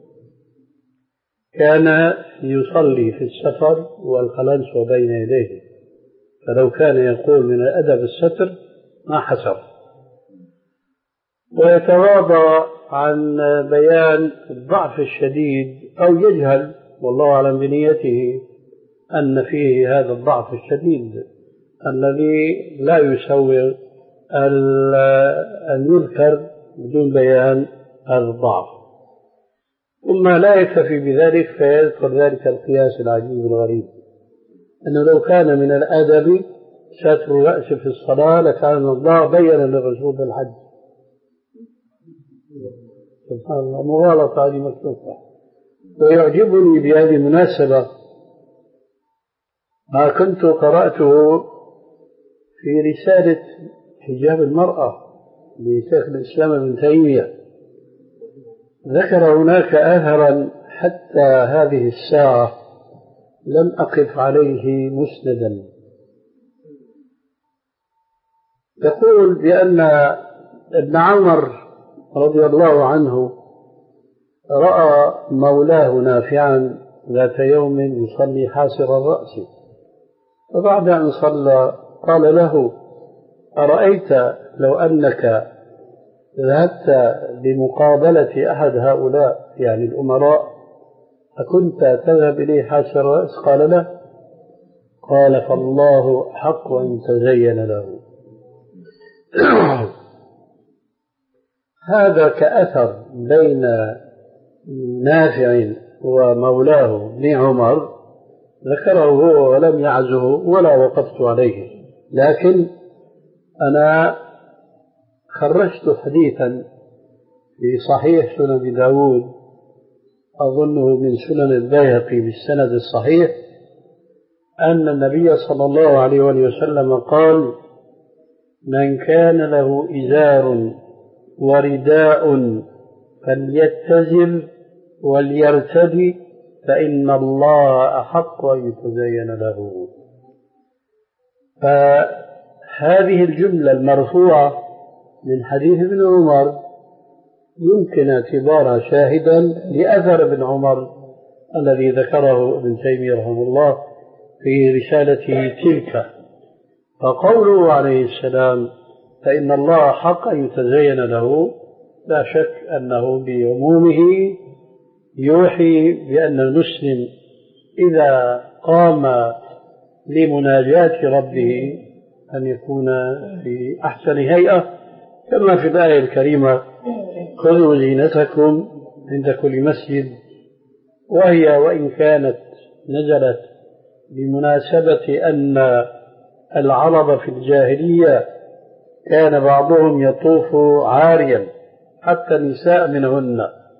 [SPEAKER 1] كان يصلي في السفر والقلنسوة بين يديه، فلو كان يقول من الأدب الستر ما حسر، ويتواضع عن بيان الضعف الشديد أو يجهل والله أعلم بنيته أن فيه هذا الضعف الشديد الذي لا يسوغ أن يذكر بدون بيان هذا الضعف. ثم لا يكتفي بذلك فيذكر ذلك القياس العجيب الغريب أنه لو كان من الأدب ستر الرأس في الصلاة لكان الله بين للرسول في الحج. سبحان الله، مغالطة هذه مكتوبة. ويعجبني بهذه المناسبة ما كنت قرأته في رسالة حجاب المرأة لشيخ الإسلام ابن تيمية، ذكر هناك أثرا حتى هذه الساعة لم أقف عليه مسندا. يقول بأن ابن عمر رضي الله عنه رأى مولاه نافعا ذات يوم يصلي حاسر الرأس، فبعد أن صلى قال له: أرأيت لو أنك ذهبت لمقابلة أحد هؤلاء يعني الأمراء أكنت تذهب إليه حاسر الرأس؟ قال: لا. قال: فالله حق أن تزين له. هذا كأثر بين نافع ومولاه ابن عمر ذكره هو ولم يعزه ولا وقفت عليه، لكن أنا خرجت حديثا في صحيح سنن داود أظنه من سنن البيهقي بالسند الصحيح أن النبي صلى الله عليه وسلم قال: من كان له إزار ورداء فليتزر وليرتدي فإن الله أحق أن يتزين له. فهذه الجملة المرفوعة من حديث ابن عمر يمكن اعتبارها شاهدا لأثر ابن عمر الذي ذكره ابن تيمية رحمه الله في رسالته تلك. فقوله عليه السلام فإن الله حق أن يتزين له لا شك أنه بعمومه يوحي بأن المسلم إذا قام لمناجاة ربه أن يكون في أحسن هيئة، كما في الآية الكريمة: خذوا زينتكم عند كل مسجد. وهي وإن كانت نزلت بمناسبة أن العرب في الجاهلية كان بعضهم يطوف عاريا حتى النساء منهن،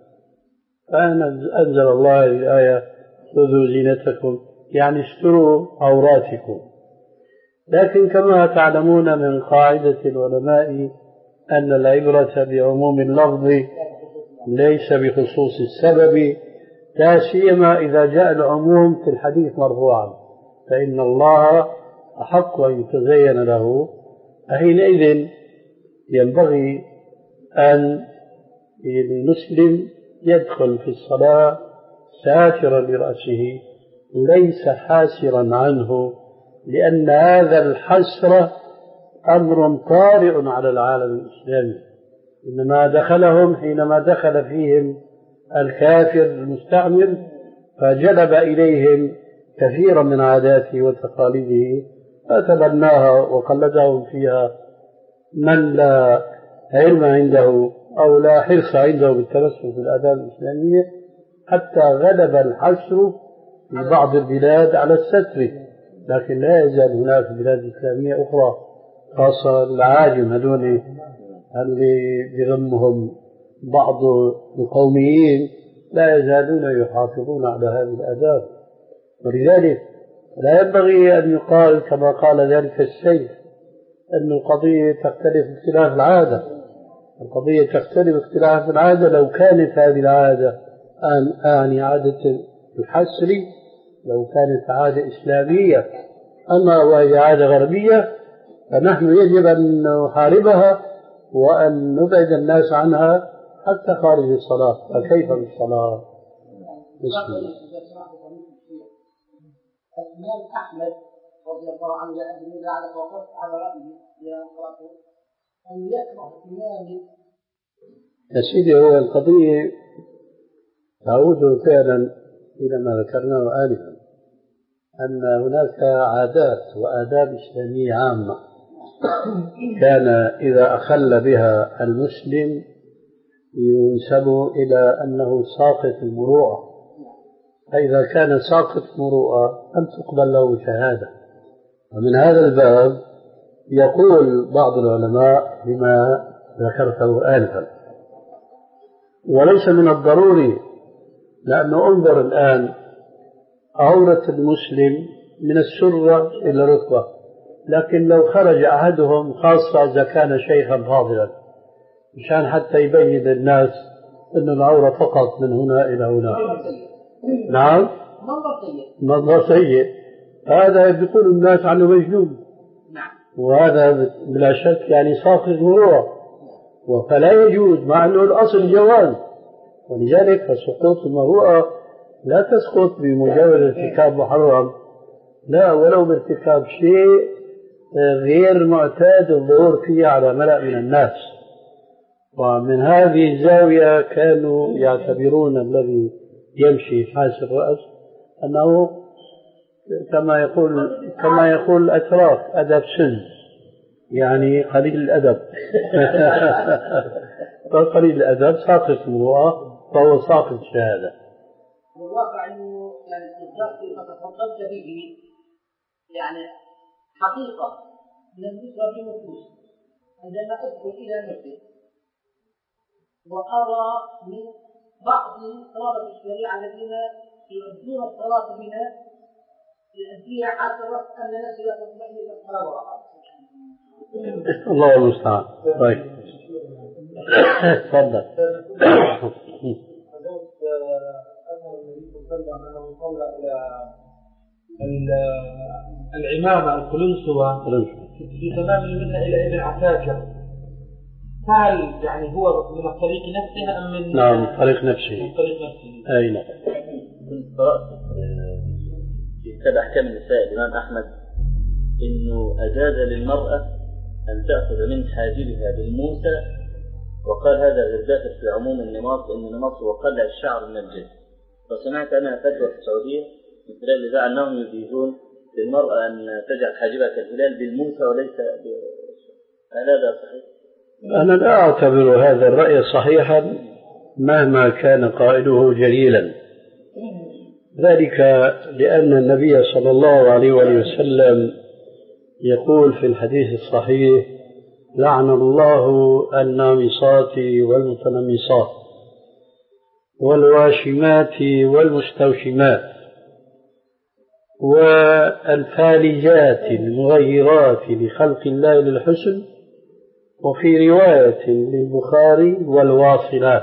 [SPEAKER 1] فأنزل الله الآية: خذوا زينتكم، يعني استروا عوراتكم. لكن كما تعلمون من قاعدة العلماء أن العبرة بعموم اللفظ ليس بخصوص السبب، لا سيما إذا جاء العموم في الحديث مرفوعا: فإن الله أحق أن يتزين له. حينئذ ينبغي أن المسلم يدخل في الصلاة ساترا لرأسه ليس حاسرا عنه، لأن هذا الحسر أمر طارئ على العالم الإسلامي، إنما دخلهم حينما دخل فيهم الكافر المستعمر فجلب إليهم كثيرا من عاداته وتقاليده فتبناها وقلدهم فيها من لا علم عنده أو لا حرص عنده بالتمسك بالآداب الإسلامية، حتى غلب الحسر في بعض البلاد على الستر. لكن لا يزال هناك بلاد إسلامية أخرى خاصة العاجم هذول اللي بضمهم بعض القوميين لا يزالون يحافظون على هذه الآداب. ولذلك لا ينبغي أن يقال كما قال ذلك الشيخ أن القضية تختلف اختلاف العادة. القضية تختلف اختلاف العادة لو كانت هذه العادة أن أعني عادة الحسر لو كانت عادة إسلامية، أما وهي عادة غربية فنحن يجب أن نحاربها وأن نبعد الناس عنها حتى خارج الصلاة. فكيف بالصلاة؟ بسم الله.
[SPEAKER 7] الإمام أحمد رضي الله عنه لأنه لعلك وقفت على رأيه يا قراءته أن يكره الإمام.
[SPEAKER 1] يا سيدي، هو القضية تعود فعلا إلى ما ذكرناه آنفا، أن هناك عادات وآداب إسلامية عامة كان إذا أخل بها المسلم ينسب إلى أنه ساقط المروءة، فإذا كان ساقط مروءة لم تقبل له شهادة. ومن هذا الباب يقول بعض العلماء بما ذكرته آنفا، وليس من الضروري، لأنه انظر الآن عورة المسلم من السرة إلى الركبة، لكن لو خرج أحدهم خاصة إذا كان شيخا فاضلا مشان حتى يبين للناس أن العورة فقط من هنا إلى هنا، نعم
[SPEAKER 7] منظر سيء.
[SPEAKER 1] منظر سيء، هذا بيقول الناس عنه مجنون.
[SPEAKER 7] نعم.
[SPEAKER 1] وهذا بلا شك يعني ساقط مروءة، فلا يجوز، مع أنه الأصل جواز. ولذلك فسقوط المروءة لا تسقط بمجرد ارتكاب محرم، لا، ولو بارتكاب شيء غير معتاد الظهور فيه على ملأ من الناس. ومن هذه الزاوية كانوا يعتبرون الذي يمشي حاس الرأس أنه كما يقول كما يقول الأتراك أدب سن، يعني قليل الأدب. فقليل الأدب ساقط المروءة، فهو ساقط الشهادة.
[SPEAKER 7] والواقع أنه يعني الضغط ما تفضلت به يعني حقيقة لم يسرى بنفوس. عندما أدخل إلى مسجد وأرى من بعض طلبة الشريعة الذين يؤدون الصلاة بنا يؤديها حتى أن نفسي لا تطمئن إلى الصلاة.
[SPEAKER 1] الله المستعان. طيب تفضل.
[SPEAKER 5] أنه صلى إلى العمامة القلنسوة في تمام منها إلى ابن عساكر، هل يعني هو من الطريق نفسه أم من
[SPEAKER 1] نعم من طريق نفسه؟
[SPEAKER 5] من طريق نفسه.
[SPEAKER 1] أي نعم.
[SPEAKER 3] كنت قرأت في كتاب أحكام النساء الإمام أحمد إنه أجاز للمرأة أن تأخذ من حاجبها بالموسى، وقال هذا غير داخل في عموم النماط، لأن النماط هو قلع الشعر من الجسم. فسمعت أنا فتوى في السعودية من خلال الإذاعة أنهم يجيزون للمرأة أن تجعل حاجبها كالهلال بالموسى وليس ب... هل هذا صحيح؟
[SPEAKER 1] أنا لا أعتبر هذا الرأي صحيحا مهما كان قائله جليلا، ذلك لأن النبي صلى الله عليه وسلم يقول في الحديث الصحيح: لعن الله النامصات والمتنمصات والواشمات والمستوشمات والفالجات المغيرات لخلق الله للحسن، وفي رواية للبخاري والواصلات،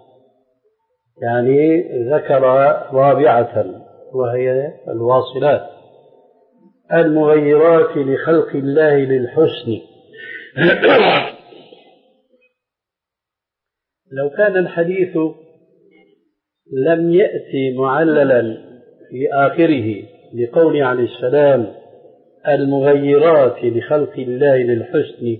[SPEAKER 1] يعني ذكر رابعة وهي الواصلات المغيرات لخلق الله للحسن. لو كان الحديث لم يأتي معللا في آخره لقول عليه السلام المغيرات لخلق الله للحسن،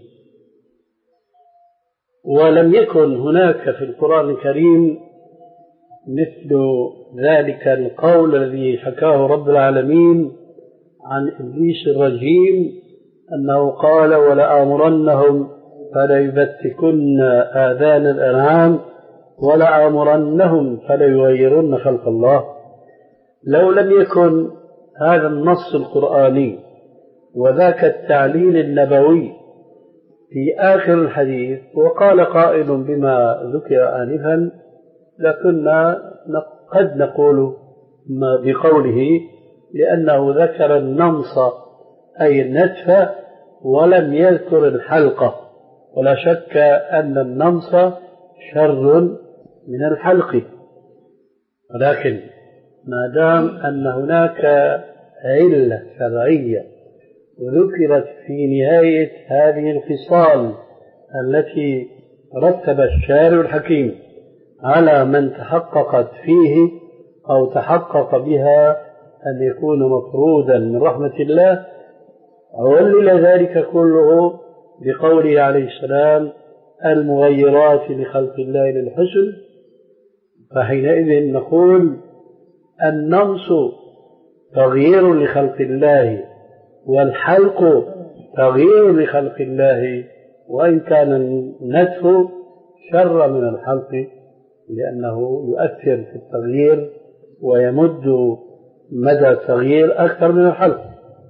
[SPEAKER 1] ولم يكن هناك في القرآن الكريم مثل ذلك القول الذي حكاه رب العالمين عن إبليس الرجيم أنه قال: ولآمرنهم فليبتكن آذان الأنعام ولآمرنهم فليغيرن خلق الله. لو لم يكن هذا النص القرآني وذاك التعليل النبوي في آخر الحديث وقال قائل بما ذكر آنفا، لكنا قد نقول بقوله، لأنه ذكر النمص أي النتف ولم يذكر الحلقة، ولا شك أن النمص شر من الحلق، ولكن ما دام أن هناك علة شرعية وذكرت في نهاية هذه الخصال التي رتب الشارع الحكيم على من تحققت فيه أو تحقق بها أن يكون مفرودا من رحمة الله، علل ذلك كله بقوله عليه السلام المغيرات لخلق الله للحسن. فحينئذ نقول النمص تغيير لخلق الله، والحلق تغيير لخلق الله، وإن كان النتف شر من الحلق لأنه يؤثر في التغيير ويمد مدى التغيير أكثر من الحلق.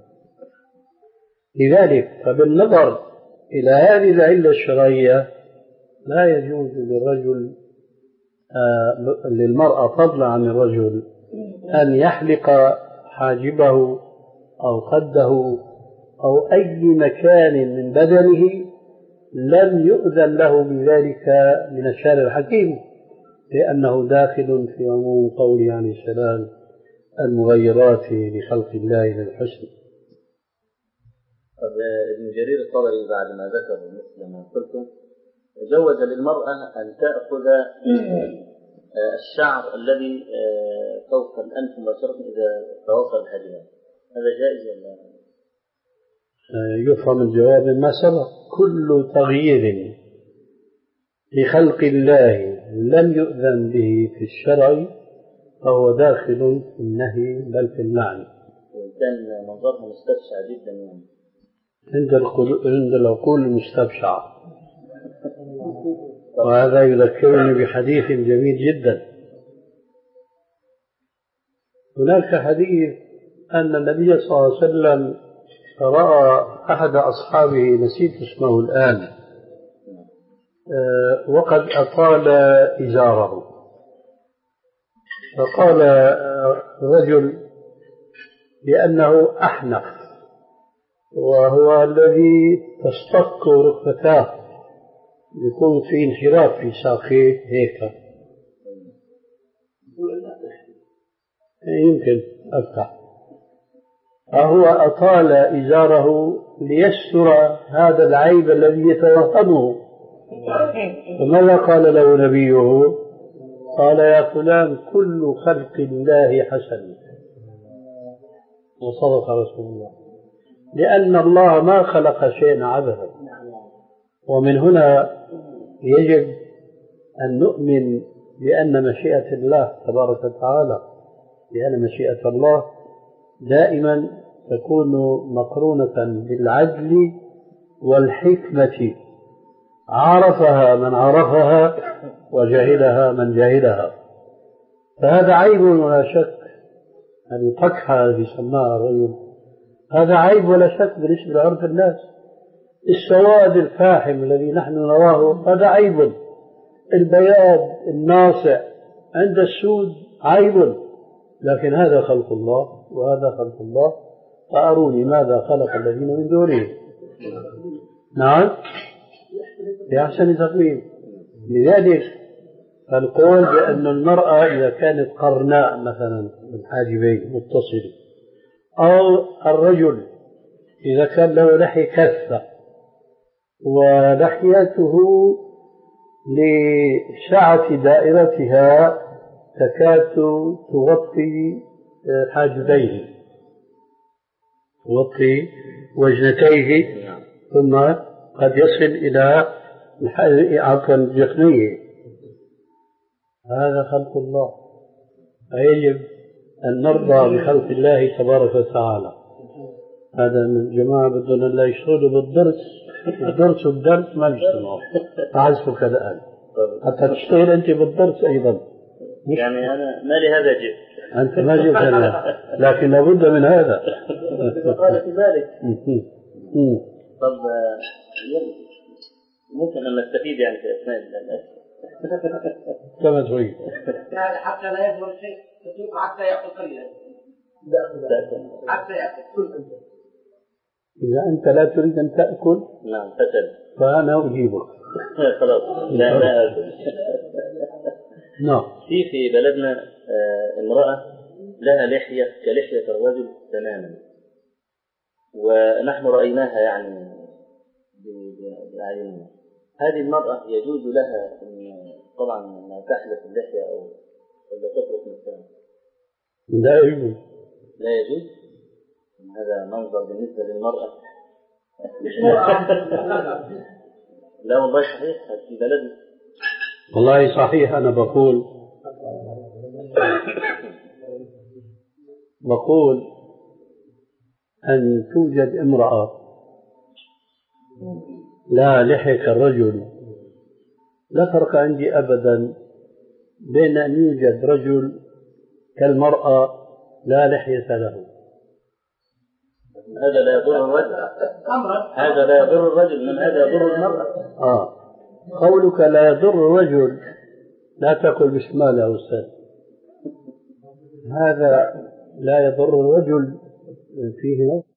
[SPEAKER 1] لذلك فبالنظر إلى هذه العلة الشرعية لا يجوز للرجل آه للمرأة فضلا عن الرجل أن يحلق حاجبه أو خده أو أي مكان من بدنه لم يؤذن له بذلك من الشارع الحكيم، لأنه داخل في عموم قوله عليه السلام المغيرات لخلق الله للحسن.
[SPEAKER 3] طب ابن جرير الطبري بعد ما ذكر مثل ما قلتم جوز للمرأة أن تأخذ الشعر الذي فوق الأنف مباشرة إذا تواصل الحاجبان، هذا جائز ولا؟
[SPEAKER 1] يفهم الجواب ما سبق. كل تغيير لخلق الله لم يؤذن به في الشرع فهو داخل في النهي بل في اللعن.
[SPEAKER 3] وإن كان منظرها مستبشع جدا يعني
[SPEAKER 1] عند عند العقول المستبشعة. وهذا يذكرني بحديث جميل جدا. هناك حديث أن النبي صلى الله عليه وسلم رأى أحد أصحابه نسيت اسمه الآن وقد أطال إزاره، فقال رجل بأنه أحنف وهو الذي تشتق ركبتاه يكون في انحراف في ساقيه هيك، يمكن أفتح، فهو أطال إزاره ليستر هذا العيب الذي يتوهمه. فماذا قال له نبيه؟ قال يا فلان كل خلق الله حسن. وصدق رسول الله، لأن الله ما خلق شيئا عبثا. ومن هنا يجب أن نؤمن بأن مشيئة الله تبارك وتعالى، لأن مشيئة الله دائما تكون مقرونة بالعدل والحكمة، عرفها من عرفها وجهلها من جهلها. فهذا عيب ولا شك، القكحة التي سماها الرجل هذا عيب ولا شك بالنسبة لعرف الناس. السواد الفاحم الذي نحن نراه هذا عيب، البياض الناصع عند السود عيب، لكن هذا خلق الله وهذا خلق الله، فأروني ماذا خلق الذين من دونه. نعم بأحسن تقويم. لذلك القول بأن المرأة إذا كانت قرناء مثلا من حاجبين متصل، أو الرجل إذا كان له لحية كثة ولحيته لسعة دائرتها تكاد تغطي حاجبيه، تغطي وجنتيه، ثم قد يصل إلى عفوا جفنيه. هذا خلق الله، فيجب أن نرضى بخلق الله تبارك وتعالى. هذا من الجماعة بدون الله يشتغلوا بالدرس، الدرس والدرس ما بيشتغلوا، أعزفك الآن حتى تشتغل أنت بالدرس أيضا.
[SPEAKER 3] يعني أنا ما لهذا جئت،
[SPEAKER 1] أنت ما جئت أنا، لكن لابد من هذا.
[SPEAKER 3] وقال في ذلك. طب ممكن أن نستفيد يعني في أثناء الأسئلة
[SPEAKER 1] كما تريد.
[SPEAKER 7] يعني حتى لا يظهر شيء تترك حتى يأكل قليلا، حتى يأكل.
[SPEAKER 1] إذا أنت لا تريد أن تأكل
[SPEAKER 3] نعم فتل
[SPEAKER 1] فأنا أجيبك.
[SPEAKER 3] خلاص لا لا أكل.
[SPEAKER 1] نعم.
[SPEAKER 3] في في بلدنا امرأة لها لحية كلحية الرجل تماما، ونحن رأيناها يعني بأعيننا. هذه المرأة يجوز لها طبعا أن تحلق اللحية أو ولا تترك نفسها؟
[SPEAKER 1] لا يجوز.
[SPEAKER 3] لا يجوز؟ هذا منظر بالنسبة للمرأة. لا والله صحيح في بلدنا.
[SPEAKER 1] والله صحيح. أنا بقول بقول أن توجد امرأة لا لحية كالرجل، لا فرق عندي أبدا بين أن يوجد رجل كالمرأة لا لحية له.
[SPEAKER 3] هذا لا يضر الرجل، هذا لا يضر الرجل، من هذا يضر المرأة.
[SPEAKER 1] آه قولك لا يضر الرجل لا تقل بشمال يا أستاذ، هذا لا يضر الرجل فيه نص